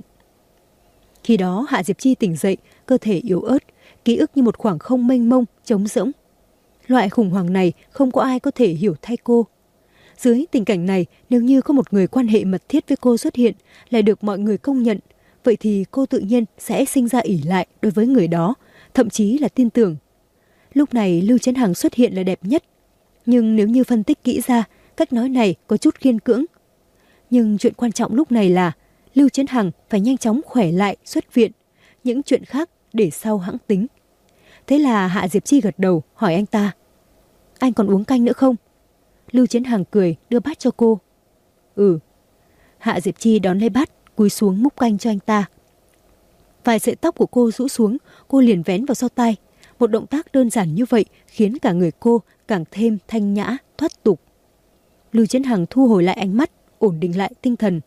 Khi đó Hạ Diệp Chi tỉnh dậy, cơ thể yếu ớt, ký ức như một khoảng không mênh mông, trống rỗng. Loại khủng hoảng này không có ai có thể hiểu thay cô. Dưới tình cảnh này, nếu như có một người quan hệ mật thiết với cô xuất hiện, lại được mọi người công nhận, vậy thì cô tự nhiên sẽ sinh ra ỷ lại đối với người đó, thậm chí là tin tưởng. Lúc này Lưu Chấn Hằng xuất hiện là đẹp nhất. Nhưng nếu như phân tích kỹ ra, cách nói này có chút khiên cưỡng. Nhưng chuyện quan trọng lúc này là Lưu Chấn Hằng phải nhanh chóng khỏe lại, xuất viện. Những chuyện khác để sau hãng tính. Thế là Hạ Diệp Chi gật đầu hỏi anh ta: anh còn uống canh nữa không? Lưu Chấn Hằng cười đưa bát cho cô. Ừ. Hạ Diệp Chi đón lấy bát, cúi xuống múc canh cho anh ta. Vài sợi tóc của cô rũ xuống, cô liền vén vào sau tai. Một động tác đơn giản như vậy khiến cả người cô càng thêm thanh nhã, thoát tục. Lưu Chấn Hằng thu hồi lại ánh mắt, ổn định lại tinh thần.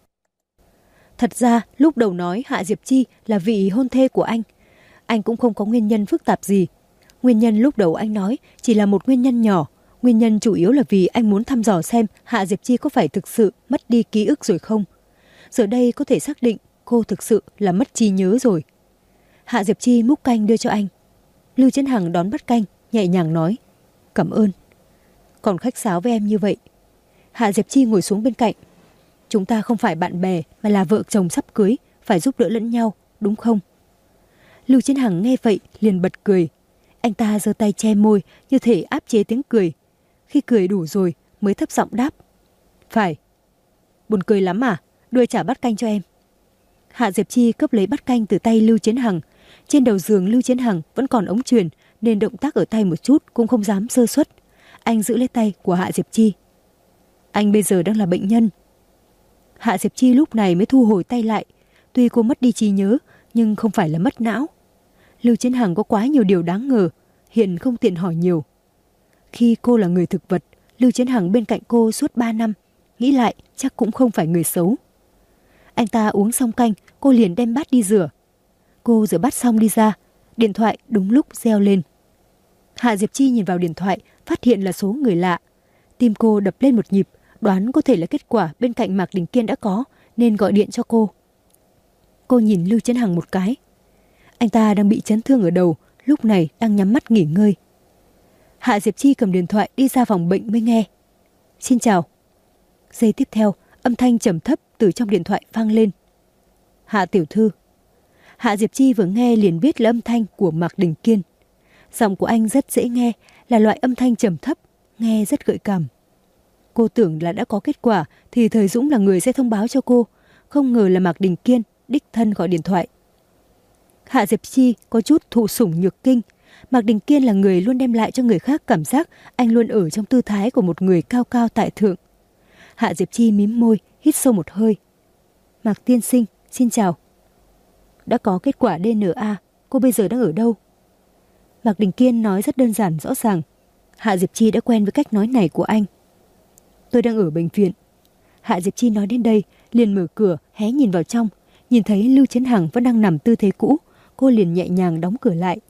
Thật ra lúc đầu nói Hạ Diệp Chi là vị hôn thê của anh cũng không có nguyên nhân phức tạp gì. Nguyên nhân lúc đầu anh nói chỉ là một nguyên nhân nhỏ. Nguyên nhân chủ yếu là vì anh muốn thăm dò xem Hạ Diệp Chi có phải thực sự mất đi ký ức rồi không. Giờ đây có thể xác định cô thực sự là mất trí nhớ rồi. Hạ Diệp Chi múc canh đưa cho anh. Lưu Chấn Hằng đón bát canh, nhẹ nhàng nói: cảm ơn. Còn khách sáo với em như vậy. Hạ Diệp Chi ngồi xuống bên cạnh. Chúng ta không phải bạn bè mà là vợ chồng sắp cưới, phải giúp đỡ lẫn nhau, đúng không? Lưu Chấn Hằng nghe vậy liền bật cười. Anh ta giơ tay che môi như thể áp chế tiếng cười. Khi cười đủ rồi mới thấp giọng đáp: phải. Buồn cười lắm à? Đưa trả bát canh cho em. Hạ Diệp Chi cướp lấy bát canh từ tay Lưu Chấn Hằng. Trên đầu giường Lưu Chấn Hằng vẫn còn ống truyền, nên động tác ở tay một chút cũng không dám sơ suất. Anh giữ lấy tay của Hạ Diệp Chi. Anh bây giờ đang là bệnh nhân. Hạ Diệp Chi lúc này mới thu hồi tay lại. Tuy cô mất đi trí nhớ, nhưng không phải là mất não. Lưu Chấn Hằng có quá nhiều điều đáng ngờ, hiện không tiện hỏi nhiều. Khi cô là người thực vật, Lưu Chấn Hằng bên cạnh cô suốt 3 năm, nghĩ lại chắc cũng không phải người xấu. Anh ta uống xong canh, cô liền đem bát đi rửa. Cô rửa bát xong đi ra, điện thoại đúng lúc reo lên. Hạ Diệp Chi nhìn vào điện thoại, phát hiện là số người lạ. Tim cô đập lên một nhịp, đoán có thể là kết quả bên cạnh Mạc Đình Kiên đã có, nên gọi điện cho cô. Cô nhìn Lưu Chấn Hằng một cái. Anh ta đang bị chấn thương ở đầu, lúc này đang nhắm mắt nghỉ ngơi. Hạ Diệp Chi cầm điện thoại đi ra phòng bệnh mới nghe. Xin chào. Giây tiếp theo, âm thanh trầm thấp từ trong điện thoại vang lên. Hạ tiểu thư. Hạ Diệp Chi vừa nghe liền biết là âm thanh của Mạc Đình Kiên. Giọng của anh rất dễ nghe, là loại âm thanh trầm thấp, nghe rất gợi cảm. Cô tưởng là đã có kết quả thì Thời Dũng là người sẽ thông báo cho cô, không ngờ là Mạc Đình Kiên đích thân gọi điện thoại. Hạ Diệp Chi có chút thụ sủng nhược kinh. Mạc Đình Kiên là người luôn đem lại cho người khác cảm giác anh luôn ở trong tư thái của một người cao cao tại thượng. Hạ Diệp Chi mím môi, hít sâu một hơi. Mạc tiên sinh, xin chào. Đã có kết quả DNA, cô bây giờ đang ở đâu? Mạc Đình Kiên nói rất đơn giản rõ ràng. Hạ Diệp Chi đã quen với cách nói này của anh. Tôi đang ở bệnh viện. Hạ Diệp Chi nói đến đây, liền mở cửa, hé nhìn vào trong. Nhìn thấy Lưu Chấn Hằng vẫn đang nằm tư thế cũ, cô liền nhẹ nhàng đóng cửa lại.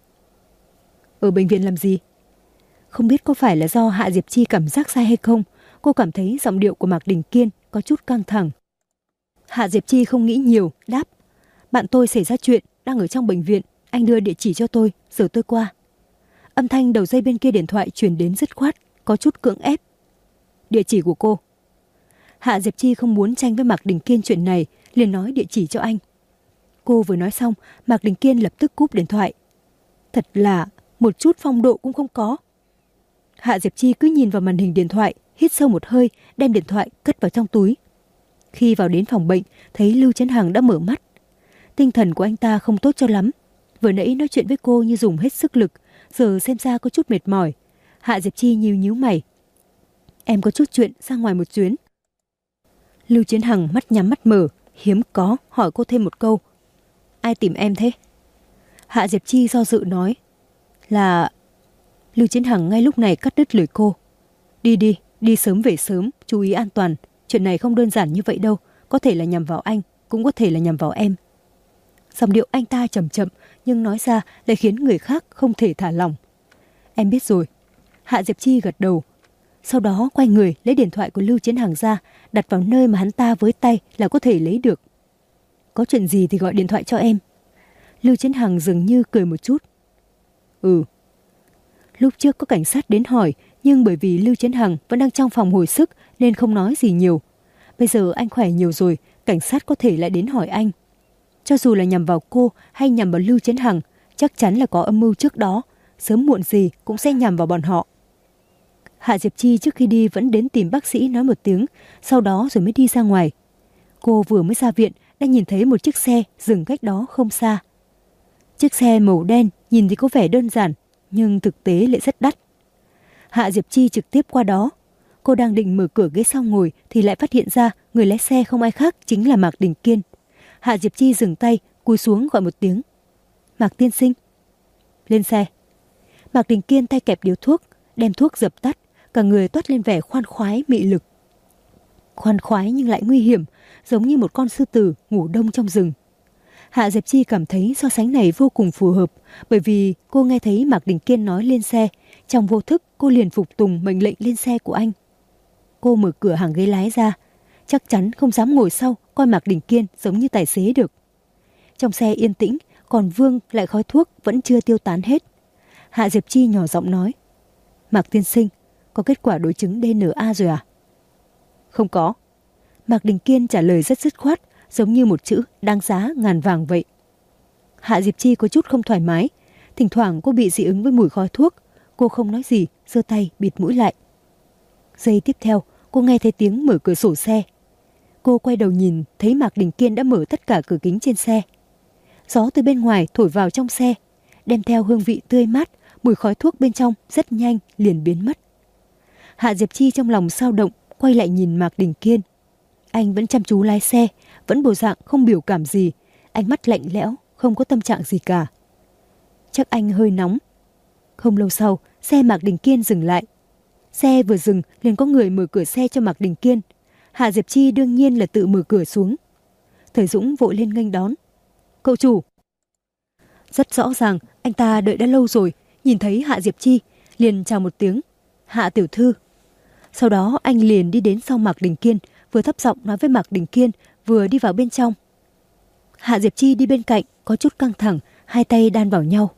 Ở bệnh viện làm gì? Không biết có phải là do Hạ Diệp Chi cảm giác sai hay không, cô cảm thấy giọng điệu của Mạc Đình Kiên có chút căng thẳng. Hạ Diệp Chi không nghĩ nhiều, đáp. Bạn tôi xảy ra chuyện, đang ở trong bệnh viện, anh đưa địa chỉ cho tôi, giờ tôi qua. Âm thanh đầu dây bên kia điện thoại truyền đến dứt khoát, có chút cưỡng ép. Địa chỉ của cô. Hạ Diệp Chi không muốn tranh với Mạc Đình Kiên chuyện này, liền nói địa chỉ cho anh. Cô vừa nói xong, Mạc Đình Kiên lập tức cúp điện thoại. Thật là một chút phong độ cũng không có. Hạ Diệp Chi cứ nhìn vào màn hình điện thoại, hít sâu một hơi, đem điện thoại cất vào trong túi. Khi vào đến phòng bệnh, thấy Lưu Chấn Hằng đã mở mắt. Tinh thần của anh ta không tốt cho lắm. Vừa nãy nói chuyện với cô như dùng hết sức lực, giờ xem ra có chút mệt mỏi. Hạ Diệp Chi nhíu mày. Em có chút chuyện, ra ngoài một chuyến. Lưu Chấn Hằng mắt nhắm mắt mở, hiếm có hỏi cô thêm một câu. Ai tìm em thế? Hạ Diệp Chi do dự nói. Là... Lưu Chấn Hằng ngay lúc này cắt đứt lời cô. Đi sớm về sớm, chú ý an toàn. Chuyện này không đơn giản như vậy đâu, có thể là nhằm vào anh, cũng có thể là nhằm vào em. Giọng điệu anh ta chậm chậm, nhưng nói ra lại khiến người khác không thể thả lỏng. Em biết rồi. Hạ Diệp Chi gật đầu. Sau đó quay người lấy điện thoại của Lưu Chấn Hằng ra, đặt vào nơi mà hắn ta với tay là có thể lấy được. có chuyện gì thì gọi điện thoại cho em. Lưu Chiến Hằng dường như cười một chút. Ừ. Lúc trước có cảnh sát đến hỏi, nhưng bởi vì Lưu Chiến Hằng vẫn đang trong phòng hồi sức nên không nói gì nhiều. Bây giờ anh khỏe nhiều rồi, cảnh sát có thể lại đến hỏi anh. Cho dù là nhằm vào cô hay nhằm vào Lưu Chiến Hằng, chắc chắn là có âm mưu trước đó, sớm muộn gì cũng sẽ nhằm vào bọn họ. Hạ Diệp Chi trước khi đi vẫn đến tìm bác sĩ nói một tiếng, sau đó rồi mới đi ra ngoài. Cô vừa mới ra viện đã nhìn thấy một chiếc xe dừng cách đó không xa. Chiếc xe màu đen nhìn thì có vẻ đơn giản, nhưng thực tế lại rất đắt. Hạ Diệp Chi trực tiếp qua đó. Cô đang định mở cửa ghế sau ngồi thì lại phát hiện ra người lái xe không ai khác chính là Mạc Đình Kiên. Hạ Diệp Chi dừng tay, cúi xuống gọi một tiếng. Mạc tiên sinh. Lên xe. Mạc Đình Kiên tay kẹp điếu thuốc, đem thuốc dập tắt, cả người toát lên vẻ khoan khoái mị lực. Khoan khoái nhưng lại nguy hiểm, giống như một con sư tử ngủ đông trong rừng. Hạ Diệp Chi cảm thấy so sánh này vô cùng phù hợp, bởi vì cô nghe thấy Mạc Đình Kiên nói lên xe, trong vô thức cô liền phục tùng mệnh lệnh lên xe của anh. Cô mở cửa hàng ghế lái ra, chắc chắn không dám ngồi sau coi Mạc Đình Kiên giống như tài xế được. Trong xe yên tĩnh, còn vương lại khói thuốc vẫn chưa tiêu tán hết. Hạ Diệp Chi nhỏ giọng nói, Mạc tiên sinh, có kết quả đối chứng DNA rồi à? Không có. Mạc Đình Kiên trả lời rất dứt khoát, giống như một chữ đáng giá ngàn vàng vậy. Hạ Diệp Chi có chút không thoải mái, thỉnh thoảng cô bị dị ứng với mùi khói thuốc. Cô không nói gì, giơ tay bịt mũi lại. Giây tiếp theo, cô nghe thấy tiếng mở cửa sổ xe. Cô quay đầu nhìn, thấy Mạc Đình Kiên đã mở tất cả cửa kính trên xe. Gió từ bên ngoài thổi vào trong xe, đem theo hương vị tươi mát, mùi khói thuốc bên trong rất nhanh liền biến mất. Hạ Diệp Chi trong lòng xao động, quay lại nhìn Mạc Đình Kiên. Anh vẫn chăm chú lái xe, vẫn bộ dạng không biểu cảm gì, ánh mắt lạnh lẽo, không có tâm trạng gì cả. Chắc anh hơi nóng. Không lâu sau, xe Mạc Đình Kiên dừng lại. Xe vừa dừng liền có người mở cửa xe cho Mạc Đình Kiên. Hạ Diệp Chi đương nhiên là tự mở cửa xuống. Thời Dũng vội lên nghênh đón. Cậu chủ. Rất rõ ràng anh ta đợi đã lâu rồi, nhìn thấy Hạ Diệp Chi liền chào một tiếng, Hạ tiểu thư. Sau đó anh liền đi đến sau Mạc Đình Kiên, vừa thấp giọng nói với Mạc Đình Kiên, vừa đi vào bên trong. Hạ Diệp Chi đi bên cạnh, có chút căng thẳng, hai tay đan vào nhau.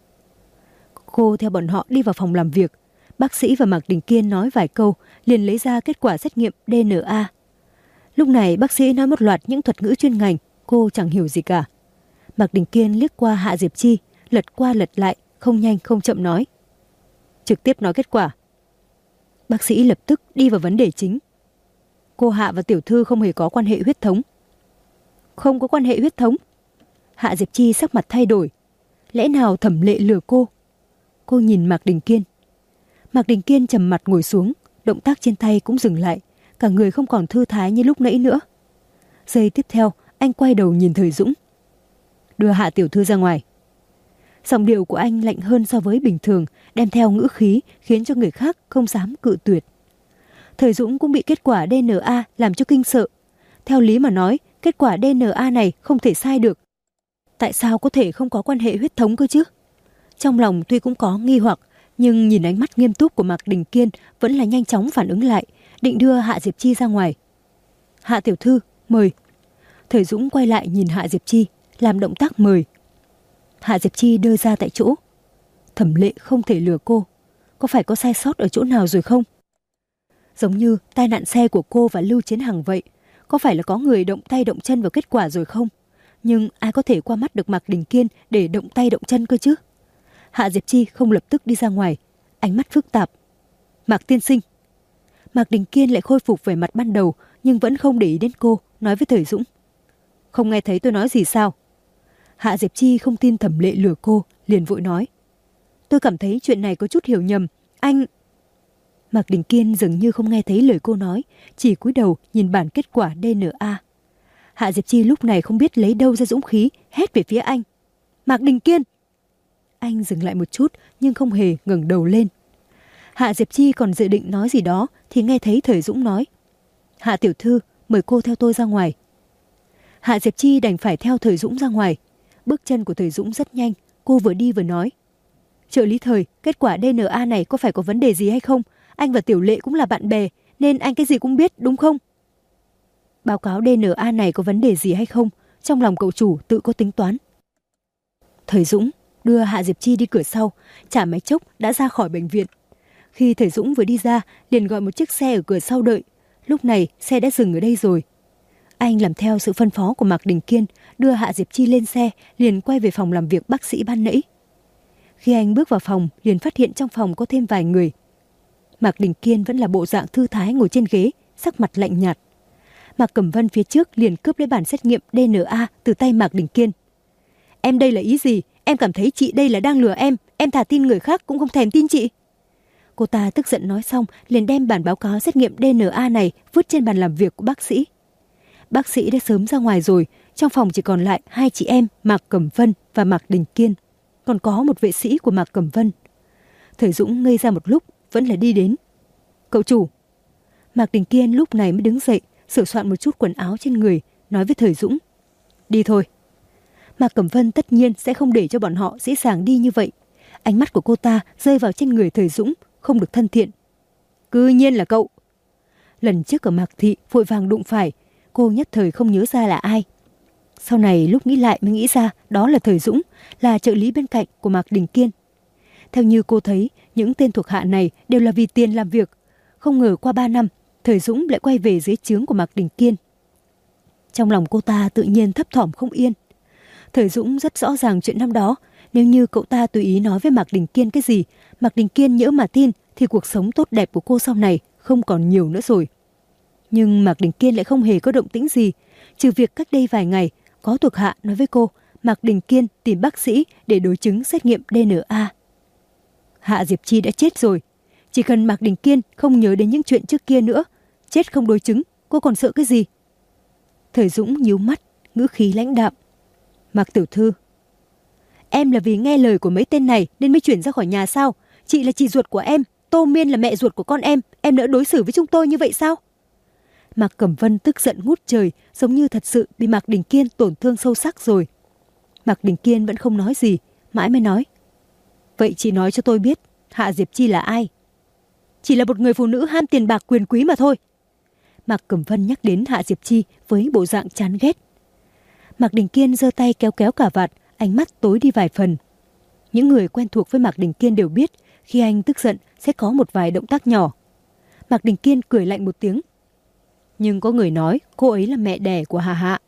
Cô theo bọn họ đi vào phòng làm việc. Bác sĩ và Mạc Đình Kiên nói vài câu, liền lấy ra kết quả xét nghiệm DNA. Lúc này bác sĩ nói một loạt những thuật ngữ chuyên ngành, cô chẳng hiểu gì cả. Mạc Đình Kiên liếc qua Hạ Diệp Chi, lật qua lật lại, không nhanh không chậm nói. Trực tiếp nói kết quả. Bác sĩ lập tức đi vào vấn đề chính. Cô Hạ và tiểu thư không hề có quan hệ huyết thống. Không có quan hệ huyết thống. Hạ Diệp Chi sắc mặt thay đổi. Lẽ nào Thẩm Lệ lừa cô? Cô nhìn Mạc Đình Kiên. Mạc Đình Kiên trầm mặt ngồi xuống, động tác trên tay cũng dừng lại, cả người không còn thư thái như lúc nãy nữa. Giây tiếp theo, anh quay đầu nhìn Thời Dũng. Đưa Hạ tiểu thư ra ngoài. Giọng điệu của anh lạnh hơn so với bình thường, đem theo ngữ khí khiến cho người khác không dám cự tuyệt. Thời Dũng cũng bị kết quả DNA làm cho kinh sợ. Theo lý mà nói, kết quả DNA này không thể sai được. Tại sao có thể không có quan hệ huyết thống cơ chứ? Trong lòng tuy cũng có nghi hoặc, nhưng nhìn ánh mắt nghiêm túc của Mạc Đình Kiên vẫn là nhanh chóng phản ứng lại, định đưa Hạ Diệp Chi ra ngoài. Hạ tiểu thư, mời. Thời Dũng quay lại nhìn Hạ Diệp Chi, làm động tác mời. Hạ Diệp Chi đưa ra tại chỗ. Thẩm Lệ không thể lừa cô. Có phải có sai sót ở chỗ nào rồi không? Giống như tai nạn xe của cô và Lưu Chiến Hằng vậy. Có phải là có người động tay động chân vào kết quả rồi không? Nhưng ai có thể qua mắt được Mạc Đình Kiên để động tay động chân cơ chứ? Hạ Diệp Chi không lập tức đi ra ngoài, ánh mắt phức tạp. Mạc tiên sinh. Mạc Đình Kiên lại khôi phục vẻ mặt ban đầu, nhưng vẫn không để ý đến cô, nói với Thời Dũng. Không nghe thấy tôi nói gì sao? Hạ Diệp Chi không tin Thẩm Lệ lừa cô, liền vội nói. Tôi cảm thấy chuyện này có chút hiểu nhầm, anh... Mạc Đình Kiên dường như không nghe thấy lời cô nói, chỉ cúi đầu nhìn bản kết quả DNA. Hạ Diệp Chi lúc này không biết lấy đâu ra dũng khí, hét về phía anh. Mạc Đình Kiên! Anh dừng lại một chút, nhưng không hề ngẩng đầu lên. Hạ Diệp Chi còn dự định nói gì đó, thì nghe thấy Thời Dũng nói. Hạ tiểu thư, mời cô theo tôi ra ngoài. Hạ Diệp Chi đành phải theo Thời Dũng ra ngoài. Bước chân của Thời Dũng rất nhanh, cô vừa đi vừa nói. Trợ lý Thời, kết quả DNA này có phải có vấn đề gì hay không? Anh và Tiểu Lệ cũng là bạn bè, nên anh cái gì cũng biết, đúng không? Báo cáo DNA này có vấn đề gì hay không, trong lòng cậu chủ tự có tính toán. Thời Dũng đưa Hạ Diệp Chi đi cửa sau, chả mấy chốc đã ra khỏi bệnh viện. Khi Thời Dũng vừa đi ra, liền gọi một chiếc xe ở cửa sau đợi. Lúc này xe đã dừng ở đây rồi. Anh làm theo sự phân phó của Mạc Đình Kiên, đưa Hạ Diệp Chi lên xe, liền quay về phòng làm việc bác sĩ ban nãy. Khi anh bước vào phòng, liền phát hiện trong phòng có thêm vài người. Mạc Đình Kiên vẫn là bộ dạng thư thái ngồi trên ghế, sắc mặt lạnh nhạt. Mạc Cẩm Vân phía trước liền cướp lấy bản xét nghiệm DNA từ tay Mạc Đình Kiên. Em đây là ý gì? Em cảm thấy chị đây là đang lừa em thà tin người khác cũng không thèm tin chị. Cô ta tức giận nói xong, liền đem bản báo cáo xét nghiệm DNA này vứt trên bàn làm việc của bác sĩ. Bác sĩ đã sớm ra ngoài rồi, trong phòng chỉ còn lại hai chị em Mạc Cẩm Vân và Mạc Đình Kiên, còn có một vệ sĩ của Mạc Cẩm Vân. Thời Dũng ngây ra một lúc, vẫn là đi đến. Cậu chủ. Mạc Đình Kiên lúc này mới đứng dậy, sửa soạn một chút quần áo trên người, nói với Thời Dũng. Đi thôi. Mạc Cẩm Vân tất nhiên sẽ không để cho bọn họ dễ dàng đi như vậy. Ánh mắt của cô ta rơi vào trên người Thời Dũng, không được thân thiện. Cư nhiên là cậu. Lần trước ở Mạc Thị vội vàng đụng phải, cô nhất thời không nhớ ra là ai. Sau này lúc nghĩ lại mới nghĩ ra đó là Thời Dũng, là trợ lý bên cạnh của Mạc Đình Kiên. Theo như cô thấy, những tên thuộc hạ này đều là vì tiền làm việc. Không ngờ qua 3 năm, Thời Dũng lại quay về dưới trướng của Mạc Đình Kiên. Trong lòng cô ta tự nhiên thấp thỏm không yên. Thời Dũng rất rõ ràng chuyện năm đó, nếu như cậu ta tùy ý nói với Mạc Đình Kiên cái gì, Mạc Đình Kiên nhỡ mà tin thì cuộc sống tốt đẹp của cô sau này không còn nhiều nữa rồi. Nhưng Mạc Đình Kiên lại không hề có động tĩnh gì, trừ việc cách đây vài ngày có thuộc hạ nói với cô Mạc Đình Kiên tìm bác sĩ để đối chứng xét nghiệm DNA. Hạ Diệp Chi đã chết rồi, chỉ cần Mạc Đình Kiên không nhớ đến những chuyện trước kia nữa, chết không đối chứng, cô còn sợ cái gì? Thời Dũng nhíu mắt, ngữ khí lãnh đạm. Mạc tiểu thư, em là vì nghe lời của mấy tên này nên mới chuyển ra khỏi nhà sao? Chị là chị ruột của em, Tô Miên là mẹ ruột của con em nỡ đối xử với chúng tôi như vậy sao? Mạc Cẩm Vân tức giận ngút trời, giống như thật sự bị Mạc Đình Kiên tổn thương sâu sắc rồi. Mạc Đình Kiên vẫn không nói gì, mãi mới nói. Vậy chị nói cho tôi biết, Hạ Diệp Chi là ai? Chỉ là một người phụ nữ ham tiền bạc quyền quý mà thôi. Mạc Cẩm Vân nhắc đến Hạ Diệp Chi với bộ dạng chán ghét. Mạc Đình Kiên giơ tay kéo kéo cà vạt, ánh mắt tối đi vài phần. Những người quen thuộc với Mạc Đình Kiên đều biết, khi anh tức giận sẽ có một vài động tác nhỏ. Mạc Đình Kiên cười lạnh một tiếng. Nhưng có người nói cô ấy là mẹ đẻ của Hà Hạ.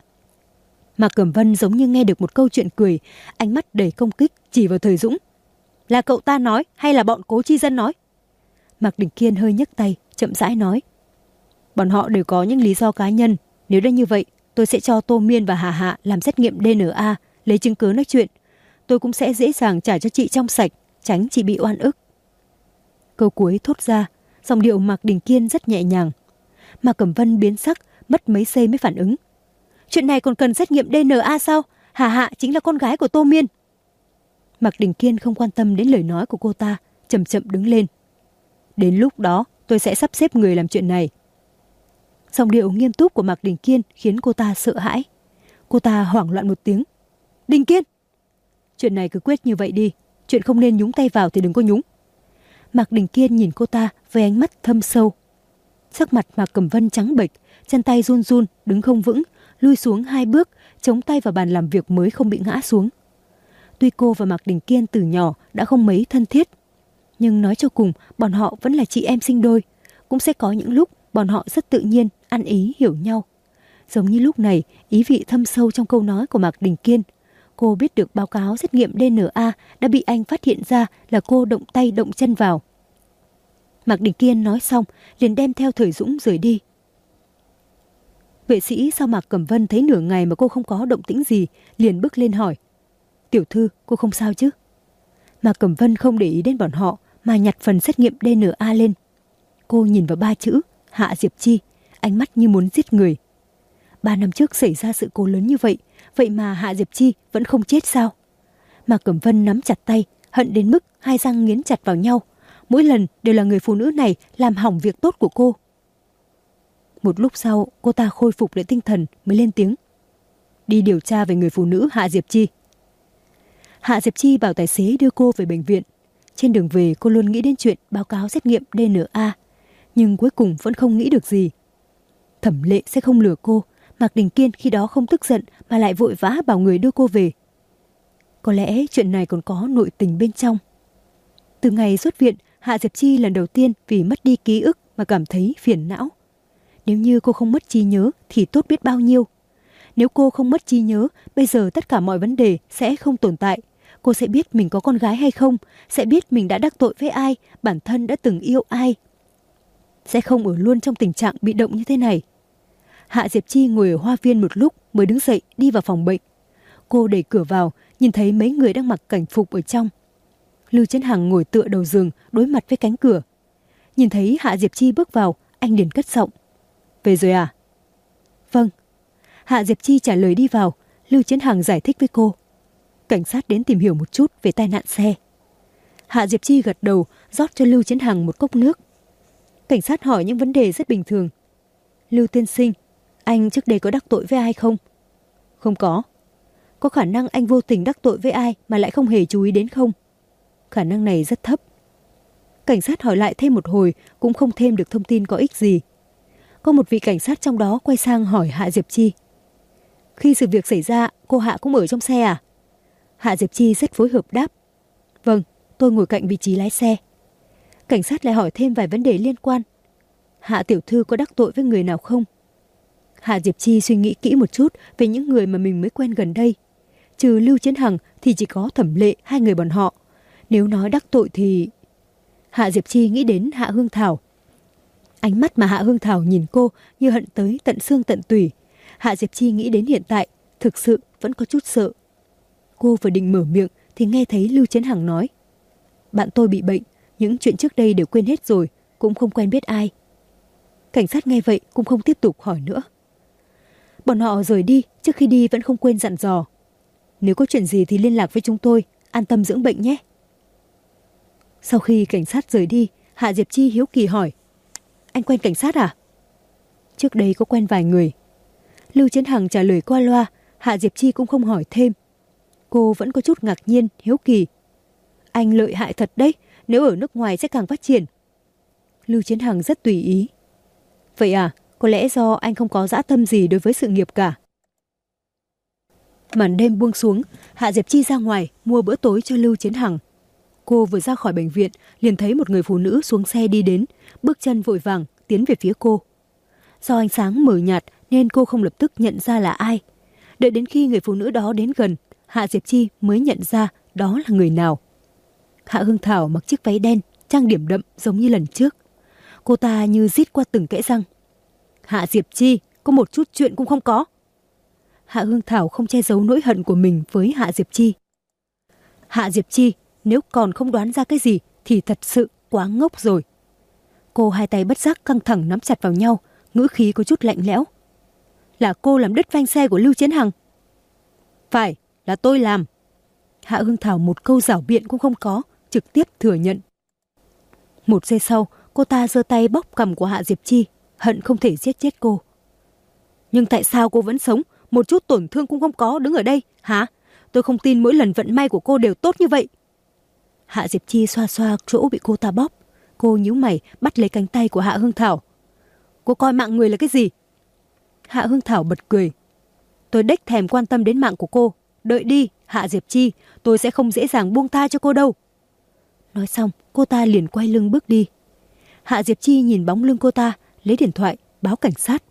Mạc Cẩm Vân giống như nghe được một câu chuyện cười, ánh mắt đầy công kích chỉ vào Thời Dũng. Là cậu ta nói hay là bọn Cố Chi Dân nói? Mạc Đình Kiên hơi nhấc tay, chậm rãi nói. Bọn họ đều có những lý do cá nhân. Nếu đã như vậy, tôi sẽ cho Tô Miên và Hà Hạ làm xét nghiệm DNA, lấy chứng cứ nói chuyện. Tôi cũng sẽ dễ dàng trả cho chị trong sạch, tránh chị bị oan ức. Câu cuối thốt ra, giọng điệu Mạc Đình Kiên rất nhẹ nhàng. Mạc Cẩm Vân biến sắc, mất mấy giây mới phản ứng. Chuyện này còn cần xét nghiệm DNA sao? Hà Hạ chính là con gái của Tô Miên. Mạc Đình Kiên không quan tâm đến lời nói của cô ta, chậm chậm đứng lên. Đến lúc đó tôi sẽ sắp xếp người làm chuyện này. Giọng điệu nghiêm túc của Mạc Đình Kiên khiến cô ta sợ hãi. Cô ta hoảng loạn một tiếng. Đình Kiên! Chuyện này cứ quyết như vậy đi, chuyện không nên nhúng tay vào thì đừng có nhúng. Mạc Đình Kiên nhìn cô ta với ánh mắt thâm sâu. Sắc mặt Mạc Cẩm Vân trắng bệch, chân tay run run, đứng không vững, lui xuống 2 bước, chống tay vào bàn làm việc mới không bị ngã xuống. Tuy cô và Mạc Đình Kiên từ nhỏ đã không mấy thân thiết, nhưng nói cho cùng bọn họ vẫn là chị em sinh đôi. Cũng sẽ có những lúc bọn họ rất tự nhiên, ăn ý hiểu nhau. Giống như lúc này, ý vị thâm sâu trong câu nói của Mạc Đình Kiên. Cô biết được báo cáo xét nghiệm DNA đã bị anh phát hiện ra là cô động tay động chân vào. Mạc Đình Kiên nói xong, liền đem theo Thời Dũng rời đi. Vệ sĩ sau Mạc Cẩm Vân thấy nửa ngày mà cô không có động tĩnh gì, liền bước lên hỏi. Tiểu thư, cô không sao chứ? Mạc Cẩm Vân không để ý đến bọn họ, mà nhặt phần xét nghiệm DNA lên. Cô nhìn vào 3 chữ, Hạ Diệp Chi, ánh mắt như muốn giết người. 3 năm trước xảy ra sự cố lớn như vậy, vậy mà Hạ Diệp Chi vẫn không chết sao? Mạc Cẩm Vân nắm chặt tay, hận đến mức hai răng nghiến chặt vào nhau. Mỗi lần đều là người phụ nữ này làm hỏng việc tốt của cô. Một lúc sau, cô ta khôi phục lại tinh thần mới lên tiếng. Đi điều tra về người phụ nữ Hạ Diệp Chi. Hạ Diệp Chi bảo tài xế đưa cô về bệnh viện. Trên đường về cô luôn nghĩ đến chuyện báo cáo xét nghiệm DNA, nhưng cuối cùng vẫn không nghĩ được gì. Thẩm Lệ sẽ không lừa cô, Mạc Đình Kiên khi đó không tức giận mà lại vội vã bảo người đưa cô về. Có lẽ chuyện này còn có nội tình bên trong. Từ ngày xuất viện, Hạ Diệp Chi lần đầu tiên vì mất đi ký ức mà cảm thấy phiền não. Nếu như cô không mất trí nhớ thì tốt biết bao nhiêu. Nếu cô không mất trí nhớ, bây giờ tất cả mọi vấn đề sẽ không tồn tại. Cô sẽ biết mình có con gái hay không, sẽ biết mình đã đắc tội với ai, bản thân đã từng yêu ai. Sẽ không ở luôn trong tình trạng bị động như thế này. Hạ Diệp Chi ngồi ở hoa viên một lúc mới đứng dậy đi vào phòng bệnh. Cô đẩy cửa vào, nhìn thấy mấy người đang mặc cảnh phục ở trong. Lưu Chấn Hằng ngồi tựa đầu giường đối mặt với cánh cửa. Nhìn thấy Hạ Diệp Chi bước vào, anh liền cất giọng. Về rồi à? Vâng. Hạ Diệp Chi trả lời đi vào. Lưu Chấn Hằng giải thích với cô. Cảnh sát đến tìm hiểu một chút về tai nạn xe. Hạ Diệp Chi gật đầu, rót cho Lưu Chấn Hằng một cốc nước. Cảnh sát hỏi những vấn đề rất bình thường. Lưu tiên sinh, anh trước đây có đắc tội với ai không? Không có. Có khả năng anh vô tình đắc tội với ai mà lại không hề chú ý đến không? Khả năng này rất thấp. Cảnh sát hỏi lại thêm một hồi cũng không thêm được thông tin có ích gì. Có một vị cảnh sát trong đó quay sang hỏi Hạ Diệp Chi. Khi sự việc xảy ra, cô Hạ cũng ở trong xe à? Hạ Diệp Chi rất phối hợp đáp. Vâng, tôi ngồi cạnh vị trí lái xe. Cảnh sát lại hỏi thêm vài vấn đề liên quan. Hạ tiểu thư có đắc tội với người nào không? Hạ Diệp Chi suy nghĩ kỹ một chút về những người mà mình mới quen gần đây. Trừ Lưu Chấn Hằng thì chỉ có Thẩm Lệ, hai người bọn họ. Nếu nói đắc tội thì... Hạ Diệp Chi nghĩ đến Hạ Hương Thảo. Ánh mắt mà Hạ Hương Thảo nhìn cô như hận tới tận xương tận tủy. Hạ Diệp Chi nghĩ đến hiện tại, thực sự vẫn có chút sợ. Cô vừa định mở miệng thì nghe thấy Lưu Chấn Hằng nói. Bạn tôi bị bệnh, những chuyện trước đây đều quên hết rồi, cũng không quen biết ai. Cảnh sát nghe vậy cũng không tiếp tục hỏi nữa. Bọn họ rời đi, trước khi đi vẫn không quên dặn dò. Nếu có chuyện gì thì liên lạc với chúng tôi, an tâm dưỡng bệnh nhé. Sau khi cảnh sát rời đi, Hạ Diệp Chi hiếu kỳ hỏi. Anh quen cảnh sát à? Trước đây có quen vài người. Lưu Chấn Hằng trả lời qua loa, Hạ Diệp Chi cũng không hỏi thêm. Cô vẫn có chút ngạc nhiên, hiếu kỳ. Anh lợi hại thật đấy, nếu ở nước ngoài sẽ càng phát triển. Lưu Chấn Hằng rất tùy ý. Vậy à, có lẽ do anh không có dã tâm gì đối với sự nghiệp cả. Màn đêm buông xuống, Hạ Diệp Chi ra ngoài mua bữa tối cho Lưu Chấn Hằng. Cô vừa ra khỏi bệnh viện, liền thấy một người phụ nữ xuống xe đi đến, bước chân vội vàng tiến về phía cô. Do ánh sáng mờ nhạt nên cô không lập tức nhận ra là ai. Đợi đến khi người phụ nữ đó đến gần, Hạ Diệp Chi mới nhận ra đó là người nào. Hạ Hương Thảo mặc chiếc váy đen, trang điểm đậm giống như lần trước. Cô ta như rít qua từng kẽ răng. Hạ Diệp Chi, có một chút chuyện cũng không có. Hạ Hương Thảo không che giấu nỗi hận của mình với Hạ Diệp Chi. Hạ Diệp Chi, nếu còn không đoán ra cái gì thì thật sự quá ngốc rồi. Cô hai tay bất giác căng thẳng nắm chặt vào nhau, ngữ khí có chút lạnh lẽo. Là cô làm đứt phanh xe của Lưu Chấn Hằng? Phải, là tôi làm. Hạ Hương Thảo một câu giảo biện cũng không có, trực tiếp thừa nhận. Một giây sau, cô ta giơ tay bóp cằm của Hạ Diệp Chi, hận không thể giết chết cô. Nhưng tại sao cô vẫn sống, một chút tổn thương cũng không có, đứng ở đây, hả? Tôi không tin mỗi lần vận may của cô đều tốt như vậy. Hạ Diệp Chi xoa xoa chỗ bị cô ta bóp. Cô nhíu mày bắt lấy cánh tay của Hạ Hương Thảo. Cô coi mạng người là cái gì? Hạ Hương Thảo bật cười. Tôi đếch thèm quan tâm đến mạng của cô. Đợi đi, Hạ Diệp Chi, tôi sẽ không dễ dàng buông tha cho cô đâu. Nói xong, cô ta liền quay lưng bước đi. Hạ Diệp Chi nhìn bóng lưng cô ta, lấy điện thoại, báo cảnh sát.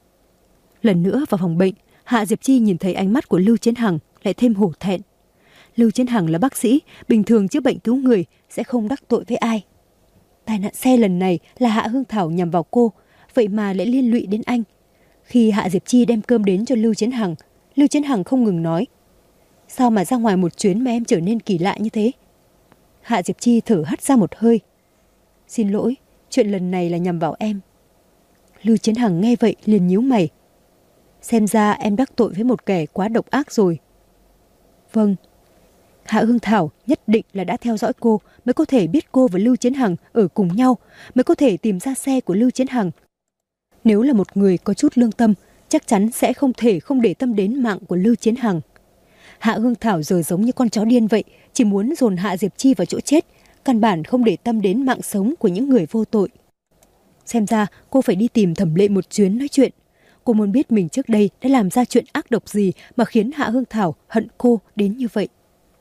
Lần nữa vào phòng bệnh, Hạ Diệp Chi nhìn thấy ánh mắt của Lưu Chấn Hằng lại thêm hổ thẹn. Lưu Chấn Hằng là bác sĩ, bình thường chữa bệnh cứu người, sẽ không đắc tội với ai. Tai nạn xe lần này là Hạ Hương Thảo nhằm vào cô, vậy mà lại liên lụy đến anh. Khi Hạ Diệp Chi đem cơm đến cho Lưu Chấn Hằng không ngừng nói. Sao mà ra ngoài một chuyến mà em trở nên kỳ lạ như thế? Hạ Diệp Chi thở hắt ra một hơi. Xin lỗi, chuyện lần này là nhằm vào em. Lưu Chấn Hằng nghe vậy liền nhíu mày. Xem ra em đắc tội với một kẻ quá độc ác rồi. Vâng. Hạ Hương Thảo nhất định là đã theo dõi cô mới có thể biết cô và Lưu Chấn Hằng ở cùng nhau, mới có thể tìm ra xe của Lưu Chấn Hằng. Nếu là một người có chút lương tâm, chắc chắn sẽ không thể không để tâm đến mạng của Lưu Chấn Hằng. Hạ Hương Thảo giờ giống như con chó điên vậy, chỉ muốn dồn Hạ Diệp Chi vào chỗ chết, căn bản không để tâm đến mạng sống của những người vô tội. Xem ra cô phải đi tìm Thẩm Lệ một chuyến nói chuyện. Cô muốn biết mình trước đây đã làm ra chuyện ác độc gì mà khiến Hạ Hương Thảo hận cô đến như vậy.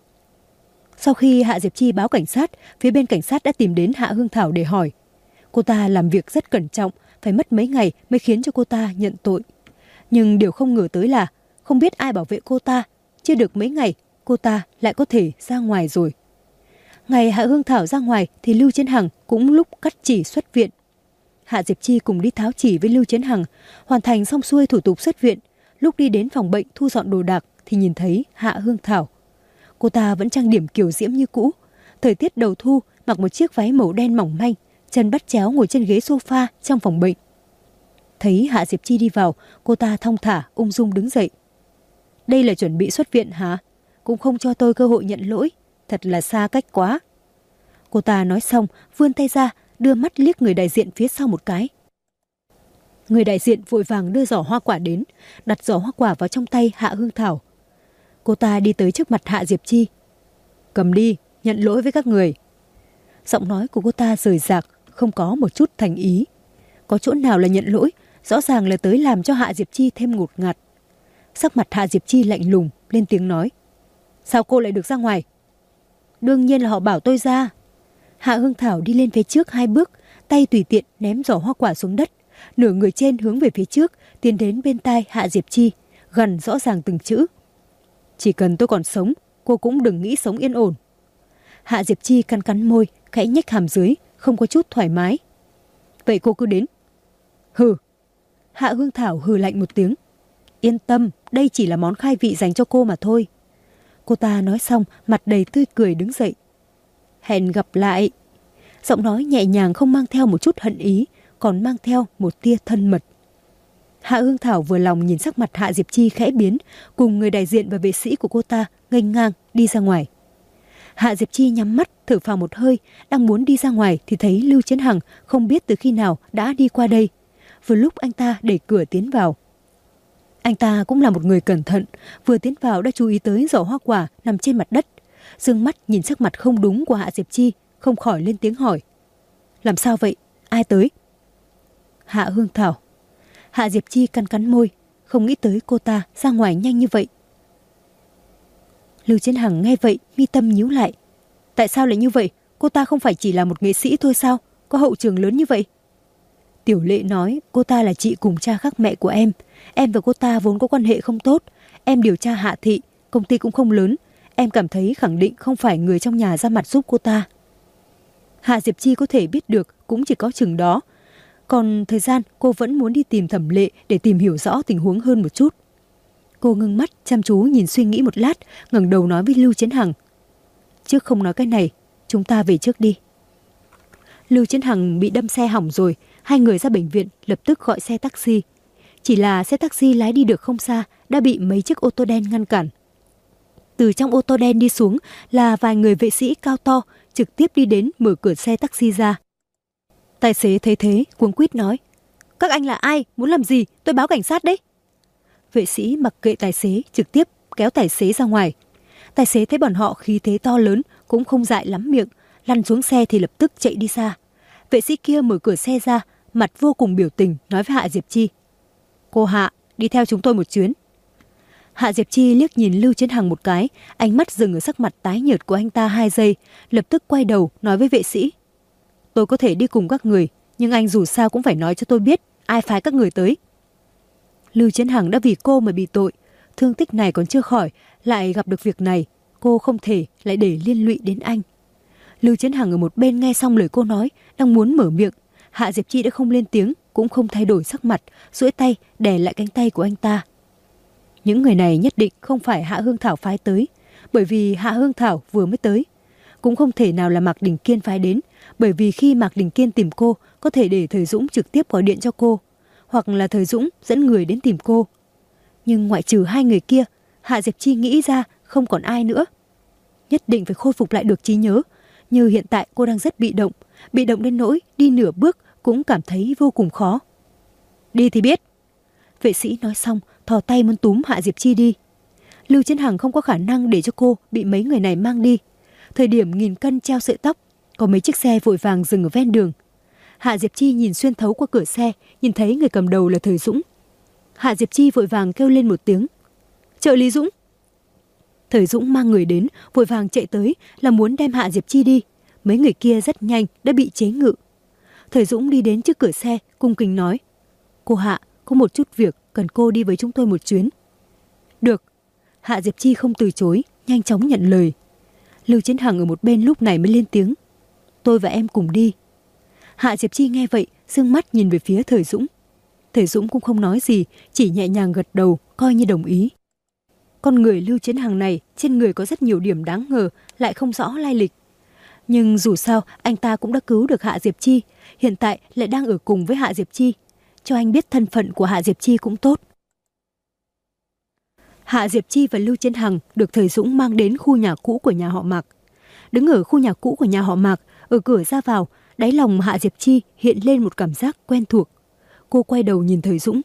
Sau khi Hạ Diệp Chi báo cảnh sát, phía bên cảnh sát đã tìm đến Hạ Hương Thảo để hỏi. Cô ta làm việc rất cẩn trọng, phải mất mấy ngày mới khiến cho cô ta nhận tội. Nhưng điều không ngờ tới là không biết ai bảo vệ cô ta, chưa được mấy ngày cô ta lại có thể ra ngoài rồi. Ngày Hạ Hương Thảo ra ngoài thì Lưu Chiến Hằng cũng lúc cắt chỉ xuất viện. Hạ Diệp Chi cùng đi tháo chỉ với Lưu Chiến Hằng, hoàn thành xong xuôi thủ tục xuất viện. Lúc đi đến phòng bệnh thu dọn đồ đạc thì nhìn thấy Hạ Hương Thảo. Cô ta vẫn trang điểm kiều diễm như cũ. Thời tiết đầu thu, mặc một chiếc váy màu đen mỏng manh, chân bắt chéo ngồi trên ghế sofa trong phòng bệnh. Thấy Hạ Diệp Chi đi vào, cô ta thong thả ung dung đứng dậy. Đây là chuẩn bị xuất viện hả? Cũng không cho tôi cơ hội nhận lỗi, thật là xa cách quá. Cô ta nói xong, vươn tay ra, đưa mắt liếc người đại diện phía sau một cái. Người đại diện vội vàng đưa giỏ hoa quả đến, đặt giỏ hoa quả vào trong tay Hạ Hương Thảo. Cô ta đi tới trước mặt Hạ Diệp Chi. Cầm đi, nhận lỗi với các người. Giọng nói của cô ta rời rạc, không có một chút thành ý. Có chỗ nào là nhận lỗi, rõ ràng là tới làm cho Hạ Diệp Chi thêm ngột ngạt. Sắc mặt Hạ Diệp Chi lạnh lùng, lên tiếng nói. Sao cô lại được ra ngoài? Đương nhiên là họ bảo tôi ra. Hạ Hương Thảo đi lên phía trước 2 bước, tay tùy tiện ném giỏ hoa quả xuống đất. Nửa người trên hướng về phía trước, tiến đến bên tai Hạ Diệp Chi, gằn rõ ràng từng chữ. Chỉ cần tôi còn sống, cô cũng đừng nghĩ sống yên ổn. Hạ Diệp Chi cắn cắn môi, khẽ nhếch hàm dưới, không có chút thoải mái. Vậy cô cứ đến. Hừ. Hạ Hương Thảo hừ lạnh một tiếng. Yên tâm, đây chỉ là món khai vị dành cho cô mà thôi. Cô ta nói xong, mặt đầy tươi cười đứng dậy. Hẹn gặp lại. Giọng nói nhẹ nhàng không mang theo một chút hận ý, còn mang theo một tia thân mật. Hạ Hương Thảo vừa lòng nhìn sắc mặt Hạ Diệp Chi khẽ biến, cùng người đại diện và vệ sĩ của cô ta nghênh ngang đi ra ngoài. Hạ Diệp Chi nhắm mắt, thở phào một hơi, đang muốn đi ra ngoài thì thấy Lưu Chiến Hằng không biết từ khi nào đã đi qua đây. Vừa lúc anh ta đẩy cửa tiến vào. Anh ta cũng là một người cẩn thận, vừa tiến vào đã chú ý tới giỏ hoa quả nằm trên mặt đất. Dương mắt nhìn sắc mặt không đúng của Hạ Diệp Chi, không khỏi lên tiếng hỏi. Làm sao vậy? Ai tới? Hạ Hương Thảo. Hạ Diệp Chi cắn cắn môi, không nghĩ tới cô ta ra ngoài nhanh như vậy. Lưu Chiến Hằng nghe vậy, mi tâm nhíu lại. Tại sao lại như vậy? Cô ta không phải chỉ là một nghệ sĩ thôi sao? Có hậu trường lớn như vậy? Tiểu Lệ nói cô ta là chị cùng cha khác mẹ của em. Em và cô ta vốn có quan hệ không tốt. Em điều tra Hạ thị, công ty cũng không lớn. Em cảm thấy khẳng định không phải người trong nhà ra mặt giúp cô ta. Hạ Diệp Chi có thể biết được cũng chỉ có chừng đó. Còn thời gian cô vẫn muốn đi tìm Thẩm Lệ để tìm hiểu rõ tình huống hơn một chút. Cô ngưng mắt chăm chú nhìn suy nghĩ một lát, ngẩng đầu nói với Lưu Chiến Hằng. Trước không nói cái này, chúng ta về trước đi. Lưu Chiến Hằng bị đâm xe hỏng rồi, 2 người ra bệnh viện lập tức gọi xe taxi. Chỉ là xe taxi lái đi được không xa đã bị mấy chiếc ô tô đen ngăn cản. Từ trong ô tô đen đi xuống là vài người vệ sĩ cao to trực tiếp đi đến mở cửa xe taxi ra. Tài xế thấy thế cuống quýt nói. Các anh là ai? Muốn làm gì? Tôi báo cảnh sát đấy. Vệ sĩ mặc kệ tài xế trực tiếp kéo tài xế ra ngoài. Tài xế thấy bọn họ khí thế to lớn cũng không dại lắm miệng, lăn xuống xe thì lập tức chạy đi xa. Vệ sĩ kia mở cửa xe ra, mặt vô cùng biểu tình nói với Hạ Diệp Chi. Cô Hạ, đi theo chúng tôi một chuyến. Hạ Diệp Chi liếc nhìn Lưu Chiến Hằng một cái, ánh mắt dừng ở sắc mặt tái nhợt của anh ta 2 giây, lập tức quay đầu nói với vệ sĩ. Tôi có thể đi cùng các người, nhưng anh dù sao cũng phải nói cho tôi biết ai phái các người tới. Lưu Chiến Hằng đã vì cô mà bị tội, thương tích này còn chưa khỏi, lại gặp được việc này, cô không thể lại để liên lụy đến anh. Lưu Chiến Hằng ở một bên nghe xong lời cô nói, đang muốn mở miệng, Hạ Diệp Chi đã không lên tiếng, cũng không thay đổi sắc mặt, duỗi tay đè lại cánh tay của anh ta. Những người này nhất định không phải Hạ Hương Thảo phái tới, bởi vì Hạ Hương Thảo vừa mới tới. Cũng không thể nào là Mạc Đình Kiên phái đến, bởi vì khi Mạc Đình Kiên tìm cô, có thể để Thời Dũng trực tiếp gọi điện cho cô, hoặc là Thời Dũng dẫn người đến tìm cô. Nhưng ngoại trừ 2 người kia, Hạ Diệp Chi nghĩ ra không còn ai nữa. Nhất định phải khôi phục lại được trí nhớ, như hiện tại cô đang rất bị động đến nỗi đi nửa bước cũng cảm thấy vô cùng khó. Đi thì biết. Vệ sĩ nói xong, thò tay muốn túm Hạ Diệp Chi đi. Lưu Chiến Hằng không có khả năng để cho cô bị mấy người này mang đi. Thời điểm nghìn cân treo sợi tóc, có mấy chiếc xe vội vàng dừng ở ven đường. Hạ Diệp Chi nhìn xuyên thấu qua cửa xe, nhìn thấy người cầm đầu là Thời Dũng. Hạ Diệp Chi vội vàng kêu lên một tiếng. Trợ lý Dũng. Thời Dũng mang người đến, vội vàng chạy tới là muốn đem Hạ Diệp Chi đi. Mấy người kia rất nhanh đã bị chế ngự. Thời Dũng đi đến trước cửa xe, cung kính nói. Cô Hạ, có một chút việc, cần cô đi với chúng tôi một chuyến. Được. Hạ Diệp Chi không từ chối, nhanh chóng nhận lời. Lưu Chiến Hằng ở một bên lúc này mới lên tiếng. Tôi và em cùng đi. Hạ Diệp Chi nghe vậy, dương mắt nhìn về phía Thời Dũng. Thời Dũng cũng không nói gì, chỉ nhẹ nhàng gật đầu, coi như đồng ý. Con người Lưu Chiến Hằng này trên người có rất nhiều điểm đáng ngờ, lại không rõ lai lịch. Nhưng dù sao, anh ta cũng đã cứu được Hạ Diệp Chi, hiện tại lại đang ở cùng với Hạ Diệp Chi. Cho anh biết thân phận của Hạ Diệp Chi cũng tốt. Hạ Diệp Chi và Lưu Chiến Hằng được Thời Dũng mang đến khu nhà cũ của nhà họ Mạc. Đứng ở khu nhà cũ của nhà họ Mạc, ở cửa ra vào, đáy lòng Hạ Diệp Chi hiện lên một cảm giác quen thuộc. Cô quay đầu nhìn Thời Dũng.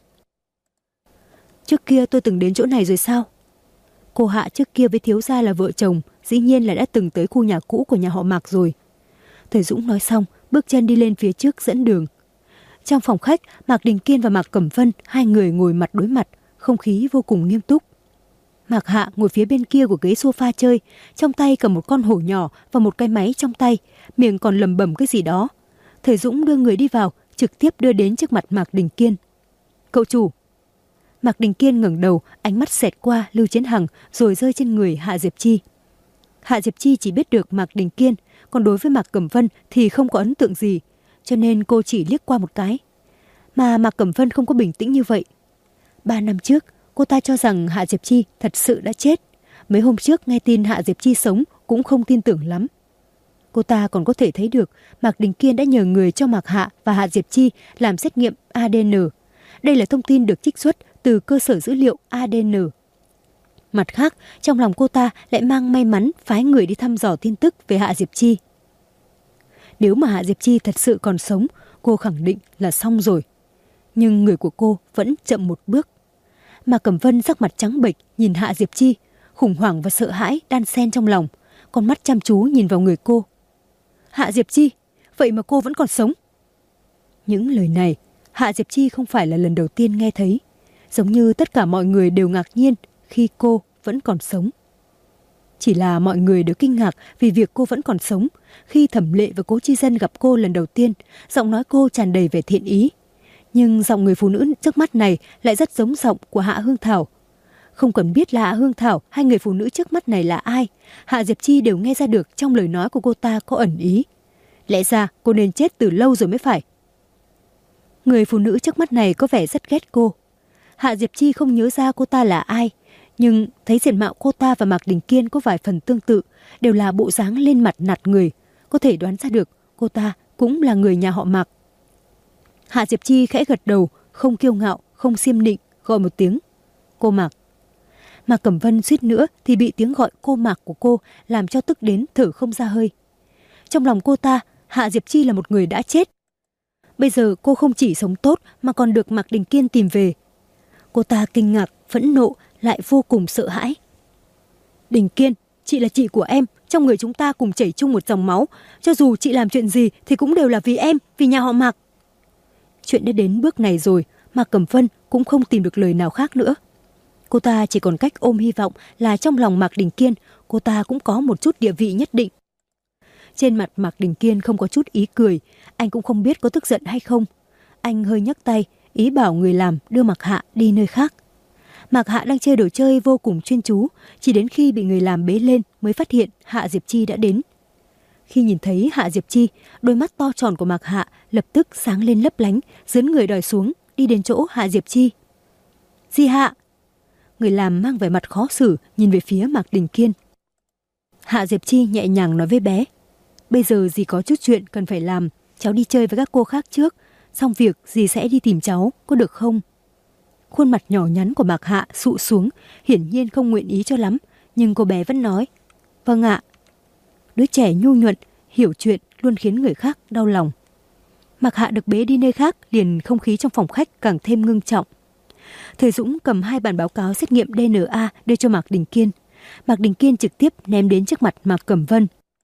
Trước kia tôi từng đến chỗ này rồi sao? Cô Hạ trước kia với thiếu gia là vợ chồng, dĩ nhiên là đã từng tới khu nhà cũ của nhà họ Mạc rồi. Thời Dũng nói xong, bước chân đi lên phía trước dẫn đường. Trong phòng khách, Mạc Đình Kiên và Mạc Cẩm Vân, hai người ngồi mặt đối mặt, không khí vô cùng nghiêm túc. Mạc Hạ ngồi phía bên kia của ghế sofa chơi, trong tay cầm một con hổ nhỏ và một cái máy trong tay, miệng còn lẩm bẩm cái gì đó. Thời Dũng đưa người đi vào, trực tiếp đưa đến trước mặt Mạc Đình Kiên. Cậu chủ. Mạc Đình Kiên ngẩng đầu, ánh mắt xẹt qua Lưu Chiến Hằng rồi rơi trên người Hạ Diệp Chi. Hạ Diệp Chi chỉ biết được Mạc Đình Kiên, còn đối với Mạc Cẩm Vân thì không có ấn tượng gì, cho nên cô chỉ liếc qua một cái. Mà Mạc Cẩm Vân không có bình tĩnh như vậy. 3 năm trước, cô ta cho rằng Hạ Diệp Chi thật sự đã chết. Mấy hôm trước nghe tin Hạ Diệp Chi sống cũng không tin tưởng lắm. Cô ta còn có thể thấy được Mạc Đình Kiên đã nhờ người cho Mạc Hạ và Hạ Diệp Chi làm xét nghiệm ADN. Đây là thông tin được trích xuất từ cơ sở dữ liệu ADN. Mặt khác, trong lòng cô ta lại mang may mắn phái người đi thăm dò tin tức về Hạ Diệp Chi. Nếu mà Hạ Diệp Chi thật sự còn sống, cô khẳng định là xong rồi. Nhưng người của cô vẫn chậm một bước. Mà Cẩm Vân sắc mặt trắng bệch nhìn Hạ Diệp Chi, khủng hoảng và sợ hãi đan xen trong lòng, con mắt chăm chú nhìn vào người cô. Hạ Diệp Chi, vậy mà cô vẫn còn sống. Những lời này, Hạ Diệp Chi không phải là lần đầu tiên nghe thấy. Giống như tất cả mọi người đều ngạc nhiên khi cô vẫn còn sống. Chỉ là mọi người đều kinh ngạc vì việc cô vẫn còn sống. Khi Thẩm Lệ và Cố Chi Dân gặp cô lần đầu tiên, giọng nói cô tràn đầy vẻ thiện ý. Nhưng giọng người phụ nữ trước mắt này lại rất giống giọng của Hạ Hương Thảo. Không cần biết là Hạ Hương Thảo hay người phụ nữ trước mắt này là ai, Hạ Diệp Chi đều nghe ra được trong lời nói của cô ta có ẩn ý. Lẽ ra cô nên chết từ lâu rồi mới phải. Người phụ nữ trước mắt này có vẻ rất ghét cô. Hạ Diệp Chi không nhớ ra cô ta là ai, nhưng thấy diện mạo cô ta và Mạc Đình Kiên có vài phần tương tự, đều là bộ dáng lên mặt nạt người, có thể đoán ra được cô ta cũng là người nhà họ Mạc. Hạ Diệp Chi khẽ gật đầu, không kiêu ngạo, không xiêm nịnh, gọi một tiếng. Cô Mạc. Mạc Cẩm Vân suýt nữa thì bị tiếng gọi cô Mạc của cô làm cho tức đến thở không ra hơi. Trong lòng cô ta, Hạ Diệp Chi là một người đã chết. Bây giờ cô không chỉ sống tốt mà còn được Mạc Đình Kiên tìm về. Cô ta kinh ngạc, phẫn nộ, lại vô cùng sợ hãi. Đình Kiên, chị là chị của em, trong người chúng ta cùng chảy chung một dòng máu. Cho dù chị làm chuyện gì thì cũng đều là vì em, vì nhà họ Mạc. Chuyện đã đến bước này rồi, Mạc Cẩm Vân cũng không tìm được lời nào khác nữa. Cô ta chỉ còn cách ôm hy vọng là trong lòng Mạc Đình Kiên, cô ta cũng có một chút địa vị nhất định. Trên mặt Mạc Đình Kiên không có chút ý cười, anh cũng không biết có tức giận hay không. Anh hơi nhấc tay, ý bảo người làm đưa Mạc Hạ đi nơi khác. Mạc Hạ đang chơi đồ chơi vô cùng chuyên chú, chỉ đến khi bị người làm bế lên mới phát hiện Hạ Diệp Chi đã đến. Khi nhìn thấy Hạ Diệp Chi, đôi mắt to tròn của Mạc Hạ lập tức sáng lên lấp lánh, dướn người đòi xuống, đi đến chỗ Hạ Diệp Chi. Di Hạ! Người làm mang vẻ mặt khó xử nhìn về phía Mạc Đình Kiên. Hạ Diệp Chi nhẹ nhàng nói với bé. Bây giờ dì có chút chuyện cần phải làm, cháu đi chơi với các cô khác trước, xong việc dì sẽ đi tìm cháu, có được không? Khuôn mặt nhỏ nhắn của Mạc Hạ sụ xuống, hiển nhiên không nguyện ý cho lắm, nhưng cô bé vẫn nói. Vâng ạ. Đứa trẻ nhu nhuận, hiểu chuyện luôn khiến người khác đau lòng. Mạc Hạ được bế đi nơi khác, liền không khí trong phòng khách càng thêm ngưng trọng. Thời Dũng cầm 2 bản báo cáo xét nghiệm DNA đưa cho Mạc Đình Kiên. Mạc Đình Kiên trực tiếp ném đến trước mặt Mạc Cẩm Vân.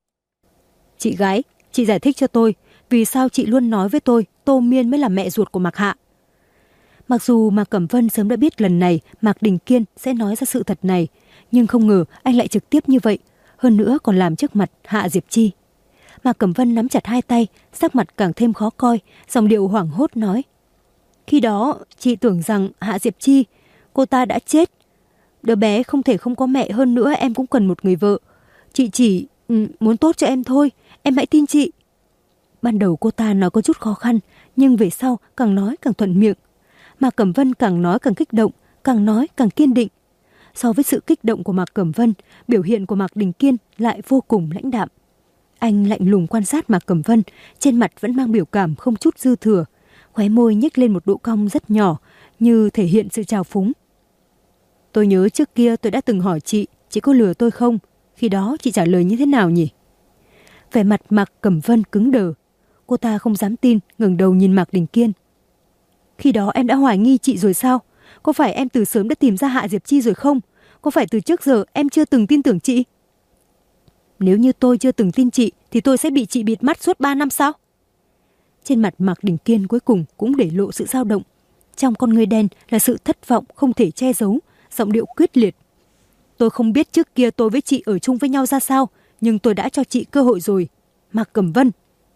Chị gái, chị giải thích cho tôi, vì sao chị luôn nói với tôi Tô Miên mới là mẹ ruột của Mạc Hạ. Mặc dù Mạc Cẩm Vân sớm đã biết lần này Mạc Đình Kiên sẽ nói ra sự thật này, nhưng không ngờ anh lại trực tiếp như vậy, hơn nữa còn làm trước mặt Hạ Diệp Chi. Mạc Cẩm Vân nắm chặt hai tay, sắc mặt càng thêm khó coi, giọng điệu hoảng hốt nói: Khi đó, chị tưởng rằng Hạ Diệp Chi, cô ta đã chết. Đứa bé không thể không có mẹ, hơn nữa em cũng cần một người vợ. Chị chỉ muốn tốt cho em thôi, em hãy tin chị. Ban đầu cô ta nói có chút khó khăn, nhưng về sau càng nói càng thuận miệng. Mạc Cẩm Vân càng nói càng kích động, càng nói càng kiên định. So với sự kích động của Mạc Cẩm Vân, biểu hiện của Mạc Đình Kiên lại vô cùng lãnh đạm. Anh lạnh lùng quan sát Mạc Cẩm Vân, trên mặt vẫn mang biểu cảm không chút dư thừa, khóe môi nhếch lên một độ cong rất nhỏ, như thể hiện sự trào phúng. Tôi nhớ trước kia tôi đã từng hỏi chị có lừa tôi không? Khi đó chị trả lời như thế nào nhỉ? Vẻ mặt Mạc Cẩm Vân cứng đờ. Cô ta không dám tin, ngẩng đầu nhìn Mạc Đình Kiên. Khi đó em đã hoài nghi chị rồi sao? Có phải em từ sớm đã tìm ra Hạ Diệp Chi rồi không? Có phải từ trước giờ em chưa từng tin tưởng chị? Nếu như tôi chưa từng tin chị thì tôi sẽ bị chị bịt mắt suốt 3 năm sao? Trên mặt Mạc Đình Kiên cuối cùng cũng để lộ sự dao động. Trong con ngươi đen là sự thất vọng không thể che giấu, giọng điệu quyết liệt. Tôi không biết trước kia tôi với chị ở chung với nhau ra sao, nhưng tôi đã cho chị cơ hội rồi. Mạc Cẩm Vân.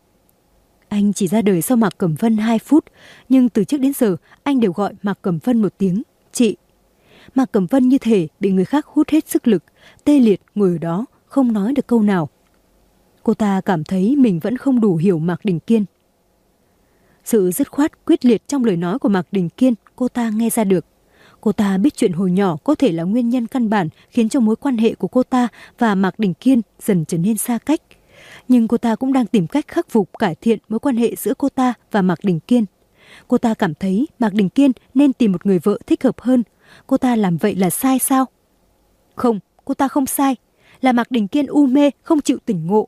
Anh chỉ ra đời sau Mạc Cẩm Vân 2 phút, nhưng từ trước đến giờ anh đều gọi Mạc Cẩm Vân một tiếng chị. Mạc Cẩm Vân như thể bị người khác hút hết sức lực, tê liệt ngồi ở đó, không nói được câu nào. Cô ta cảm thấy mình vẫn không đủ hiểu Mạc Đình Kiên. Sự dứt khoát quyết liệt trong lời nói của Mạc Đình Kiên cô ta nghe ra được. Cô ta biết chuyện hồi nhỏ có thể là nguyên nhân căn bản khiến cho mối quan hệ của cô ta và Mạc Đình Kiên dần trở nên xa cách. Nhưng cô ta cũng đang tìm cách khắc phục cải thiện mối quan hệ giữa cô ta và Mạc Đình Kiên. Cô ta cảm thấy Mạc Đình Kiên nên tìm một người vợ thích hợp hơn. Cô ta làm vậy là sai sao? Không, cô ta không sai. Là Mạc Đình Kiên u mê, không chịu tỉnh ngộ.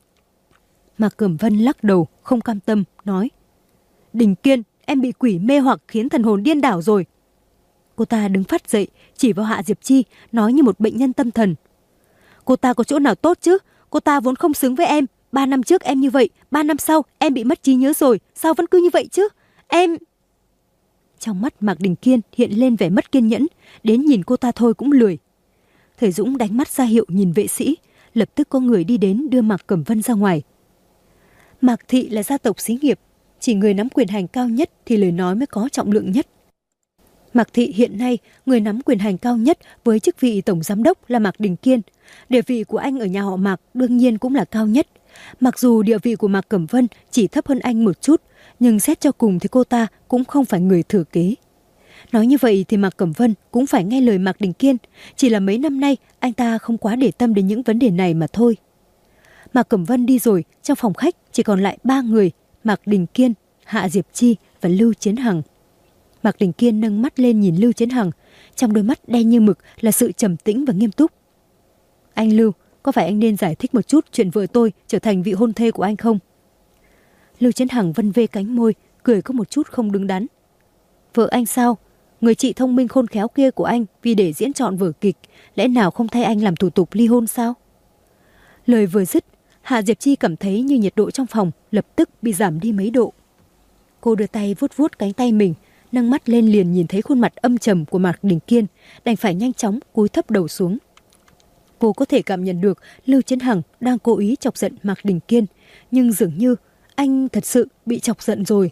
Mạc Cẩm Vân lắc đầu, không cam tâm, nói: Đình Kiên, em bị quỷ mê hoặc khiến thần hồn điên đảo rồi. Cô ta đứng phát dậy, chỉ vào Hạ Diệp Chi, nói như một bệnh nhân tâm thần. Cô ta có chỗ nào tốt chứ? Cô ta vốn không xứng với em. 3 năm trước em như vậy, 3 năm sau em bị mất trí nhớ rồi, sao vẫn cứ như vậy chứ? Em... Trong mắt Mạc Đình Kiên hiện lên vẻ mất kiên nhẫn, đến nhìn cô ta thôi cũng lười. Thầy Dũng đánh mắt ra hiệu nhìn vệ sĩ, lập tức có người đi đến đưa Mạc Cẩm Vân ra ngoài. Mạc thị là gia tộc xí nghiệp, chỉ người nắm quyền hành cao nhất thì lời nói mới có trọng lượng nhất. Mạc thị hiện nay, người nắm quyền hành cao nhất với chức vị tổng giám đốc là Mạc Đình Kiên. Địa vị của anh ở nhà họ Mạc đương nhiên cũng là cao nhất. Mặc dù địa vị của Mạc Cẩm Vân chỉ thấp hơn anh một chút, nhưng xét cho cùng thì cô ta cũng không phải người thừa kế. Nói như vậy thì Mạc Cẩm Vân cũng phải nghe lời Mạc Đình Kiên, chỉ là mấy năm nay anh ta không quá để tâm đến những vấn đề này mà thôi. Mạc Cẩm Vân đi rồi, trong phòng khách chỉ còn lại 3 người, Mạc Đình Kiên, Hạ Diệp Chi và Lưu Chiến Hằng. Mạc Đình Kiên nâng mắt lên nhìn Lưu Chiến Hằng, trong đôi mắt đen như mực là sự trầm tĩnh và nghiêm túc. Anh Lưu, có phải anh nên giải thích một chút chuyện vợ tôi trở thành vị hôn thê của anh không? Lưu Chiến Hằng vân vê cánh môi, cười có một chút không đứng đắn. Vợ anh sao? Người chị thông minh khôn khéo kia của anh vì để diễn trọn vở kịch, lẽ nào không thay anh làm thủ tục ly hôn sao? Lời vừa dứt, Hạ Diệp Chi cảm thấy như nhiệt độ trong phòng lập tức bị giảm đi mấy độ. Cô đưa tay vuốt vuốt cánh tay mình, nâng mắt lên liền nhìn thấy khuôn mặt âm trầm của Mạc Đình Kiên, đành phải nhanh chóng cúi thấp đầu xuống. Cô có thể cảm nhận được Lưu Chiến Hằng đang cố ý chọc giận Mạc Đình Kiên, nhưng dường như anh thật sự bị chọc giận rồi.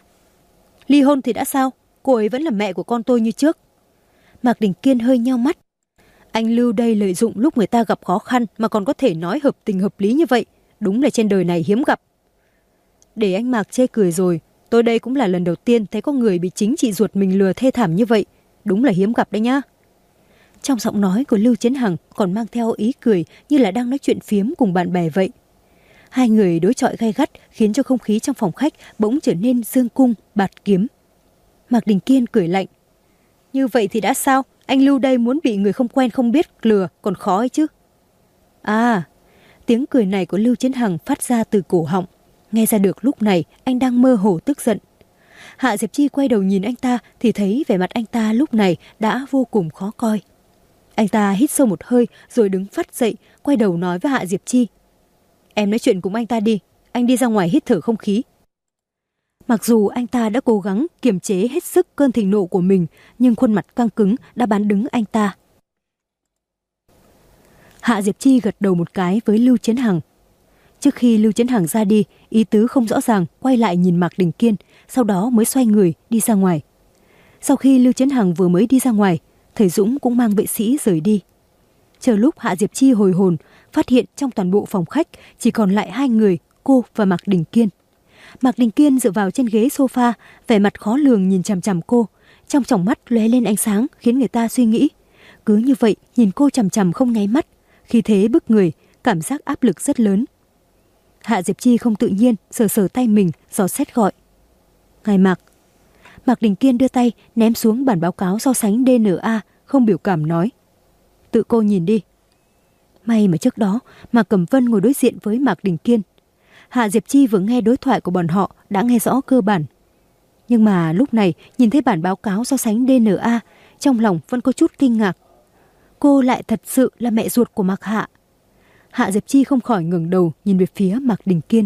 Ly hôn thì đã sao? Cô ấy vẫn là mẹ của con tôi như trước. Mạc Đình Kiên hơi nheo mắt. Anh Lưu đây lợi dụng lúc người ta gặp khó khăn mà còn có thể nói hợp tình hợp lý như vậy, đúng là trên đời này hiếm gặp. Để anh Mạc chê cười rồi, tôi đây cũng là lần đầu tiên thấy có người bị chính chị ruột mình lừa thê thảm như vậy, đúng là hiếm gặp đấy nhá. Trong giọng nói của Lưu Chiến Hằng còn mang theo ý cười như là đang nói chuyện phiếm cùng bạn bè vậy. Hai người đối chọi gay gắt khiến cho không khí trong phòng khách bỗng trở nên dương cung, bạt kiếm. Mạc Đình Kiên cười lạnh. Như vậy thì đã sao? Anh Lưu đây muốn bị người không quen không biết lừa còn khó ấy chứ. À, tiếng cười này của Lưu Chiến Hằng phát ra từ cổ họng. Nghe ra được lúc này anh đang mơ hồ tức giận. Hạ Diệp Chi quay đầu nhìn anh ta thì thấy vẻ mặt anh ta lúc này đã vô cùng khó coi. Anh ta hít sâu một hơi rồi đứng phắt dậy, quay đầu nói với Hạ Diệp Chi. Em nói chuyện cùng anh ta đi, anh đi ra ngoài hít thở không khí. Mặc dù anh ta đã cố gắng kiềm chế hết sức cơn thịnh nộ của mình, nhưng khuôn mặt căng cứng đã bán đứng anh ta. Hạ Diệp Chi gật đầu một cái với Lưu Chiến Hằng. Trước khi Lưu Chiến Hằng ra đi, ý tứ không rõ ràng, quay lại nhìn Mạc Đình Kiên, sau đó mới xoay người đi ra ngoài. Sau khi Lưu Chiến Hằng vừa mới đi ra ngoài, thầy Dũng cũng mang vệ sĩ rời đi. Chờ lúc Hạ Diệp Chi hồi hồn, phát hiện trong toàn bộ phòng khách chỉ còn lại hai người, cô và Mạc Đình Kiên. Mạc Đình Kiên dựa vào trên ghế sofa, vẻ mặt khó lường nhìn chằm chằm cô, trong tròng mắt lóe lên ánh sáng khiến người ta suy nghĩ. Cứ như vậy nhìn cô chằm chằm không nháy mắt, khí thế bức người, cảm giác áp lực rất lớn. Hạ Diệp Chi không tự nhiên sờ sờ tay mình, dò xét gọi. Ngài Mạc. Mạc Đình Kiên đưa tay ném xuống bản báo cáo so sánh DNA, không biểu cảm nói. Tự cô nhìn đi. May mà trước đó Mạc Cẩm Vân ngồi đối diện với Mạc Đình Kiên. Hạ Diệp Chi vừa nghe đối thoại của bọn họ đã nghe rõ cơ bản. Nhưng mà lúc này nhìn thấy bản báo cáo so sánh DNA, trong lòng vẫn có chút kinh ngạc. Cô lại thật sự là mẹ ruột của Mạc Hạ. Hạ Diệp Chi không khỏi ngẩng đầu nhìn về phía Mạc Đình Kiên.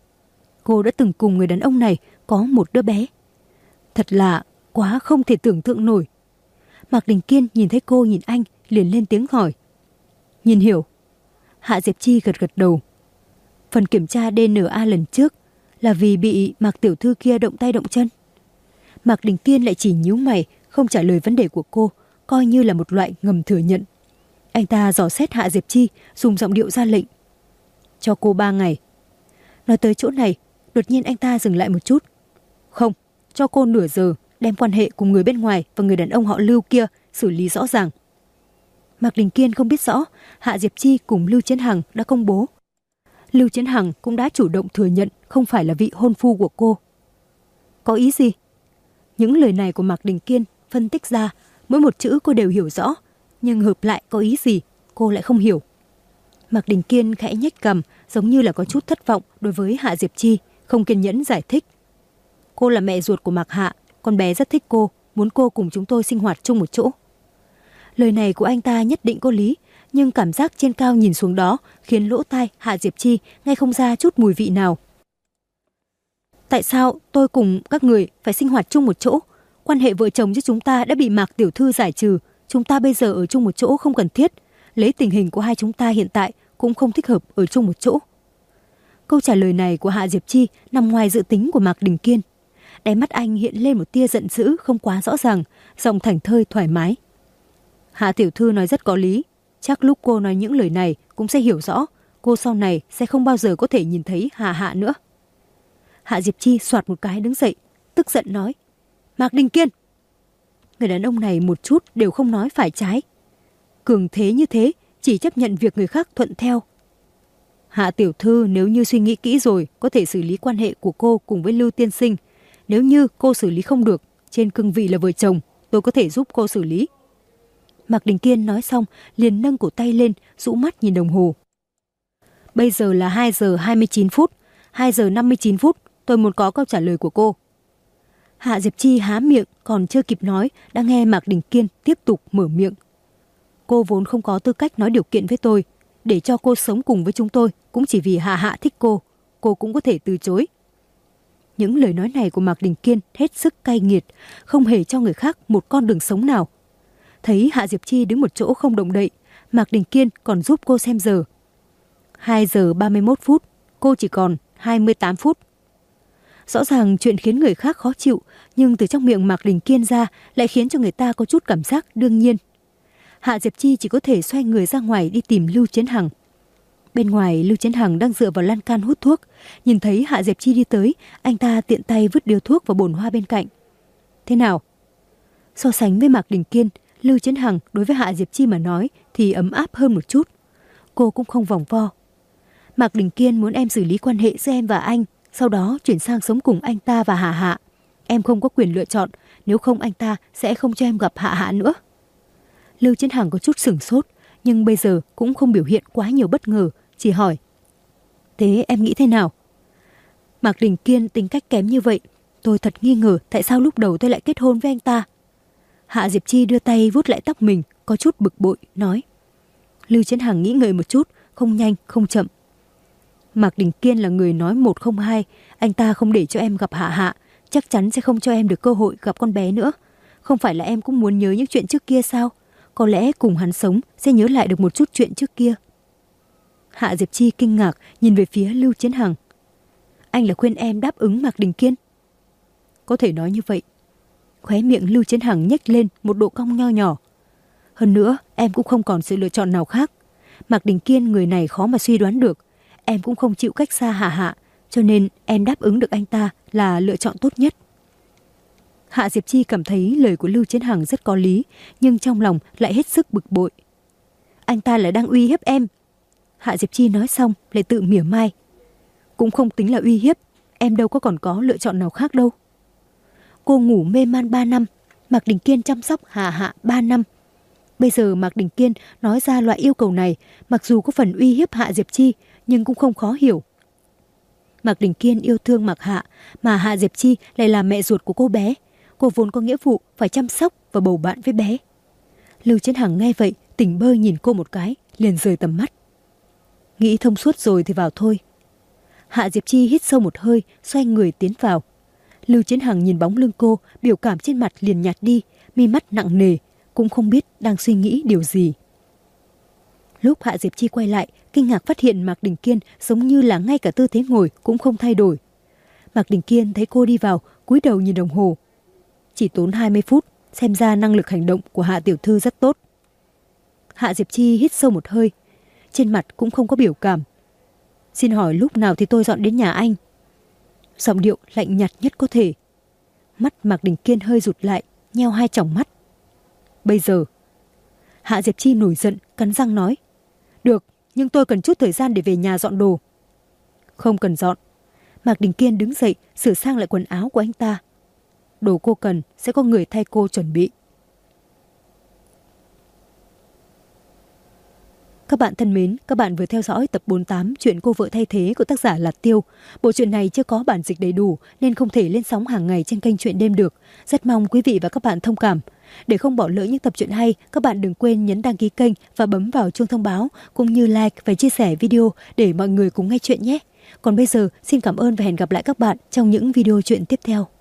Cô đã từng cùng người đàn ông này có một đứa bé. Thật là quá không thể tưởng tượng nổi. Mạc Đình Kiên nhìn thấy cô nhìn anh, liền lên tiếng hỏi. Nhìn hiểu. Hạ Diệp Chi gật gật đầu. Phần kiểm tra DNA lần trước là vì bị Mạc tiểu thư kia động tay động chân. Mạc Đình Kiên lại chỉ nhíu mày, không trả lời vấn đề của cô, coi như là một loại ngầm thừa nhận. Anh ta dò xét Hạ Diệp Chi, dùng giọng điệu ra lệnh. Cho cô 3 ngày. Nói tới chỗ này, đột nhiên anh ta dừng lại một chút. Không, cho cô nửa giờ, đem quan hệ cùng người bên ngoài và người đàn ông họ Lưu kia xử lý rõ ràng. Mạc Đình Kiên không biết rõ Hạ Diệp Chi cùng Lưu Chiến Hằng đã công bố. Lưu Chiến Hằng cũng đã chủ động thừa nhận không phải là vị hôn phu của cô. Có ý gì? Những lời này của Mạc Đình Kiên phân tích ra, mỗi một chữ cô đều hiểu rõ, nhưng hợp lại có ý gì, cô lại không hiểu. Mạc Đình Kiên khẽ nhếch cằm, giống như là có chút thất vọng đối với Hạ Diệp Chi, không kiên nhẫn giải thích. Cô là mẹ ruột của Mạc Hạ, con bé rất thích cô, muốn cô cùng chúng tôi sinh hoạt chung một chỗ. Lời này của anh ta nhất định có lý, nhưng cảm giác trên cao nhìn xuống đó khiến lỗ tai Hạ Diệp Chi nghe không ra chút mùi vị nào. Tại sao tôi cùng các người phải sinh hoạt chung một chỗ? Quan hệ vợ chồng giữa chúng ta đã bị Mạc tiểu thư giải trừ, chúng ta bây giờ ở chung một chỗ không cần thiết. Lấy tình hình của hai chúng ta hiện tại cũng không thích hợp ở chung một chỗ. Câu trả lời này của Hạ Diệp Chi nằm ngoài dự tính của Mạc Đình Kiên. Đáy mắt anh hiện lên một tia giận dữ không quá rõ ràng, giọng thảnh thơi thoải mái. Hạ tiểu thư nói rất có lý, chắc lúc cô nói những lời này cũng sẽ hiểu rõ, cô sau này sẽ không bao giờ có thể nhìn thấy Hạ Hạ nữa. Hạ Diệp Chi soạt một cái đứng dậy, tức giận nói. Mạc Đình Kiên! Người đàn ông này một chút đều không nói phải trái. Cường thế như thế, chỉ chấp nhận việc người khác thuận theo. Hạ tiểu thư nếu như suy nghĩ kỹ rồi, có thể xử lý quan hệ của cô cùng với Lưu tiên sinh. Nếu như cô xử lý không được, trên cương vị là vợ chồng, tôi có thể giúp cô xử lý. Mạc Đình Kiên nói xong, liền nâng cổ tay lên, rũ mắt nhìn đồng hồ. Bây giờ là 2 giờ 29 phút, 2 giờ 59 phút, tôi muốn có câu trả lời của cô. Hạ Diệp Chi há miệng, còn chưa kịp nói, đã nghe Mạc Đình Kiên tiếp tục mở miệng. Cô vốn không có tư cách nói điều kiện với tôi, để cho cô sống cùng với chúng tôi cũng chỉ vì Hạ Hạ thích cô cũng có thể từ chối. Những lời nói này của Mạc Đình Kiên hết sức cay nghiệt, không hề cho người khác một con đường sống nào. Thấy Hạ Diệp Chi đứng một chỗ không động đậy, Mạc Đình Kiên còn giúp cô xem giờ. 2 giờ 31 phút, cô chỉ còn 28 phút. Rõ ràng chuyện khiến người khác khó chịu, nhưng từ trong miệng Mạc Đình Kiên ra lại khiến cho người ta có chút cảm giác đương nhiên. Hạ Diệp Chi chỉ có thể xoay người ra ngoài đi tìm Lưu Chiến Hằng. Bên ngoài, Lưu Chiến Hằng đang dựa vào lan can hút thuốc. Nhìn thấy Hạ Diệp Chi đi tới, anh ta tiện tay vứt điếu thuốc vào bồn hoa bên cạnh. Thế nào? So sánh với Mạc Đình Kiên, Lưu Chiến Hằng đối với Hạ Diệp Chi mà nói thì ấm áp hơn một chút. Cô cũng không vòng vo. Mạc Đình Kiên muốn em xử lý quan hệ giữa em và anh, sau đó chuyển sang sống cùng anh ta và Hạ Hạ. Em không có quyền lựa chọn, nếu không anh ta sẽ không cho em gặp Hạ Hạ nữa. Lưu Chiến Hằng có chút sửng sốt, nhưng bây giờ cũng không biểu hiện quá nhiều bất ngờ, chỉ hỏi. Thế em nghĩ thế nào? Mạc Đình Kiên tính cách kém như vậy, tôi thật nghi ngờ tại sao lúc đầu tôi lại kết hôn với anh ta. Hạ Diệp Chi đưa tay vuốt lại tóc mình, có chút bực bội, nói. Lưu Chiến Hằng nghĩ ngợi một chút, không nhanh, không chậm. Mạc Đình Kiên là người nói 1 không 2, anh ta không để cho em gặp Hạ Hạ, chắc chắn sẽ không cho em được cơ hội gặp con bé nữa. Không phải là em cũng muốn nhớ những chuyện trước kia sao? Có lẽ cùng hắn sống sẽ nhớ lại được một chút chuyện trước kia. Hạ Diệp Chi kinh ngạc nhìn về phía Lưu Chiến Hằng. Anh là khuyên em đáp ứng Mạc Đình Kiên? Có thể nói như vậy. Khóe miệng Lưu Chiến Hằng nhếch lên một độ cong nho nhỏ. Hơn nữa, em cũng không còn sự lựa chọn nào khác. Mạc Đình Kiên người này khó mà suy đoán được. Em cũng không chịu cách xa Hạ, cho nên em đáp ứng được anh ta là lựa chọn tốt nhất. Hạ Diệp Chi cảm thấy lời của Lưu Chiến Hằng rất có lý, nhưng trong lòng lại hết sức bực bội. Anh ta lại đang uy hiếp em. Hạ Diệp Chi nói xong lại tự mỉa mai. Cũng không tính là uy hiếp, em đâu có còn có lựa chọn nào khác đâu. Cô ngủ mê man 3 năm, Mạc Đình Kiên chăm sóc Hạ 3 năm. Bây giờ Mạc Đình Kiên nói ra loại yêu cầu này, mặc dù có phần uy hiếp Hạ Diệp Chi, nhưng cũng không khó hiểu. Mạc Đình Kiên yêu thương Mạc Hạ, mà Hạ Diệp Chi lại là mẹ ruột của cô bé. Cô vốn có nghĩa vụ phải chăm sóc và bầu bạn với bé. Lưu Chiến Hằng nghe vậy, tỉnh bơ nhìn cô một cái, liền rời tầm mắt. Nghĩ thông suốt rồi thì vào thôi. Hạ Diệp Chi hít sâu một hơi, xoay người tiến vào. Lưu Chiến Hằng nhìn bóng lưng cô, biểu cảm trên mặt liền nhạt đi, mi mắt nặng nề, cũng không biết đang suy nghĩ điều gì. Lúc Hạ Diệp Chi quay lại, kinh ngạc phát hiện Mạc Đình Kiên giống như là ngay cả tư thế ngồi cũng không thay đổi. Mạc Đình Kiên thấy cô đi vào, cúi đầu nhìn đồng hồ. Chỉ tốn 20 phút, xem ra năng lực hành động của Hạ tiểu thư rất tốt. Hạ Diệp Chi hít sâu một hơi, trên mặt cũng không có biểu cảm. Xin hỏi lúc nào thì tôi dọn đến nhà anh? Giọng điệu lạnh nhạt nhất có thể. Mắt Mạc Đình Kiên hơi rụt lại, nheo hai tròng mắt. Bây giờ. Hạ Diệp Chi nổi giận, cắn răng nói. Được, nhưng tôi cần chút thời gian để về nhà dọn đồ. Không cần dọn. Mạc Đình Kiên đứng dậy, sửa sang lại quần áo của anh ta. Đồ cô cần sẽ có người thay cô chuẩn bị. Các bạn thân mến, các bạn vừa theo dõi tập 48 chuyện Cô vợ thay thế của tác giả Lạt Tiêu. Bộ truyện này chưa có bản dịch đầy đủ nên không thể lên sóng hàng ngày trên kênh Truyện Đêm được. Rất mong quý vị và các bạn thông cảm. Để không bỏ lỡ những tập truyện hay, các bạn đừng quên nhấn đăng ký kênh và bấm vào chuông thông báo, cũng như like và chia sẻ video để mọi người cùng nghe chuyện nhé. Còn bây giờ, xin cảm ơn và hẹn gặp lại các bạn trong những video truyện tiếp theo.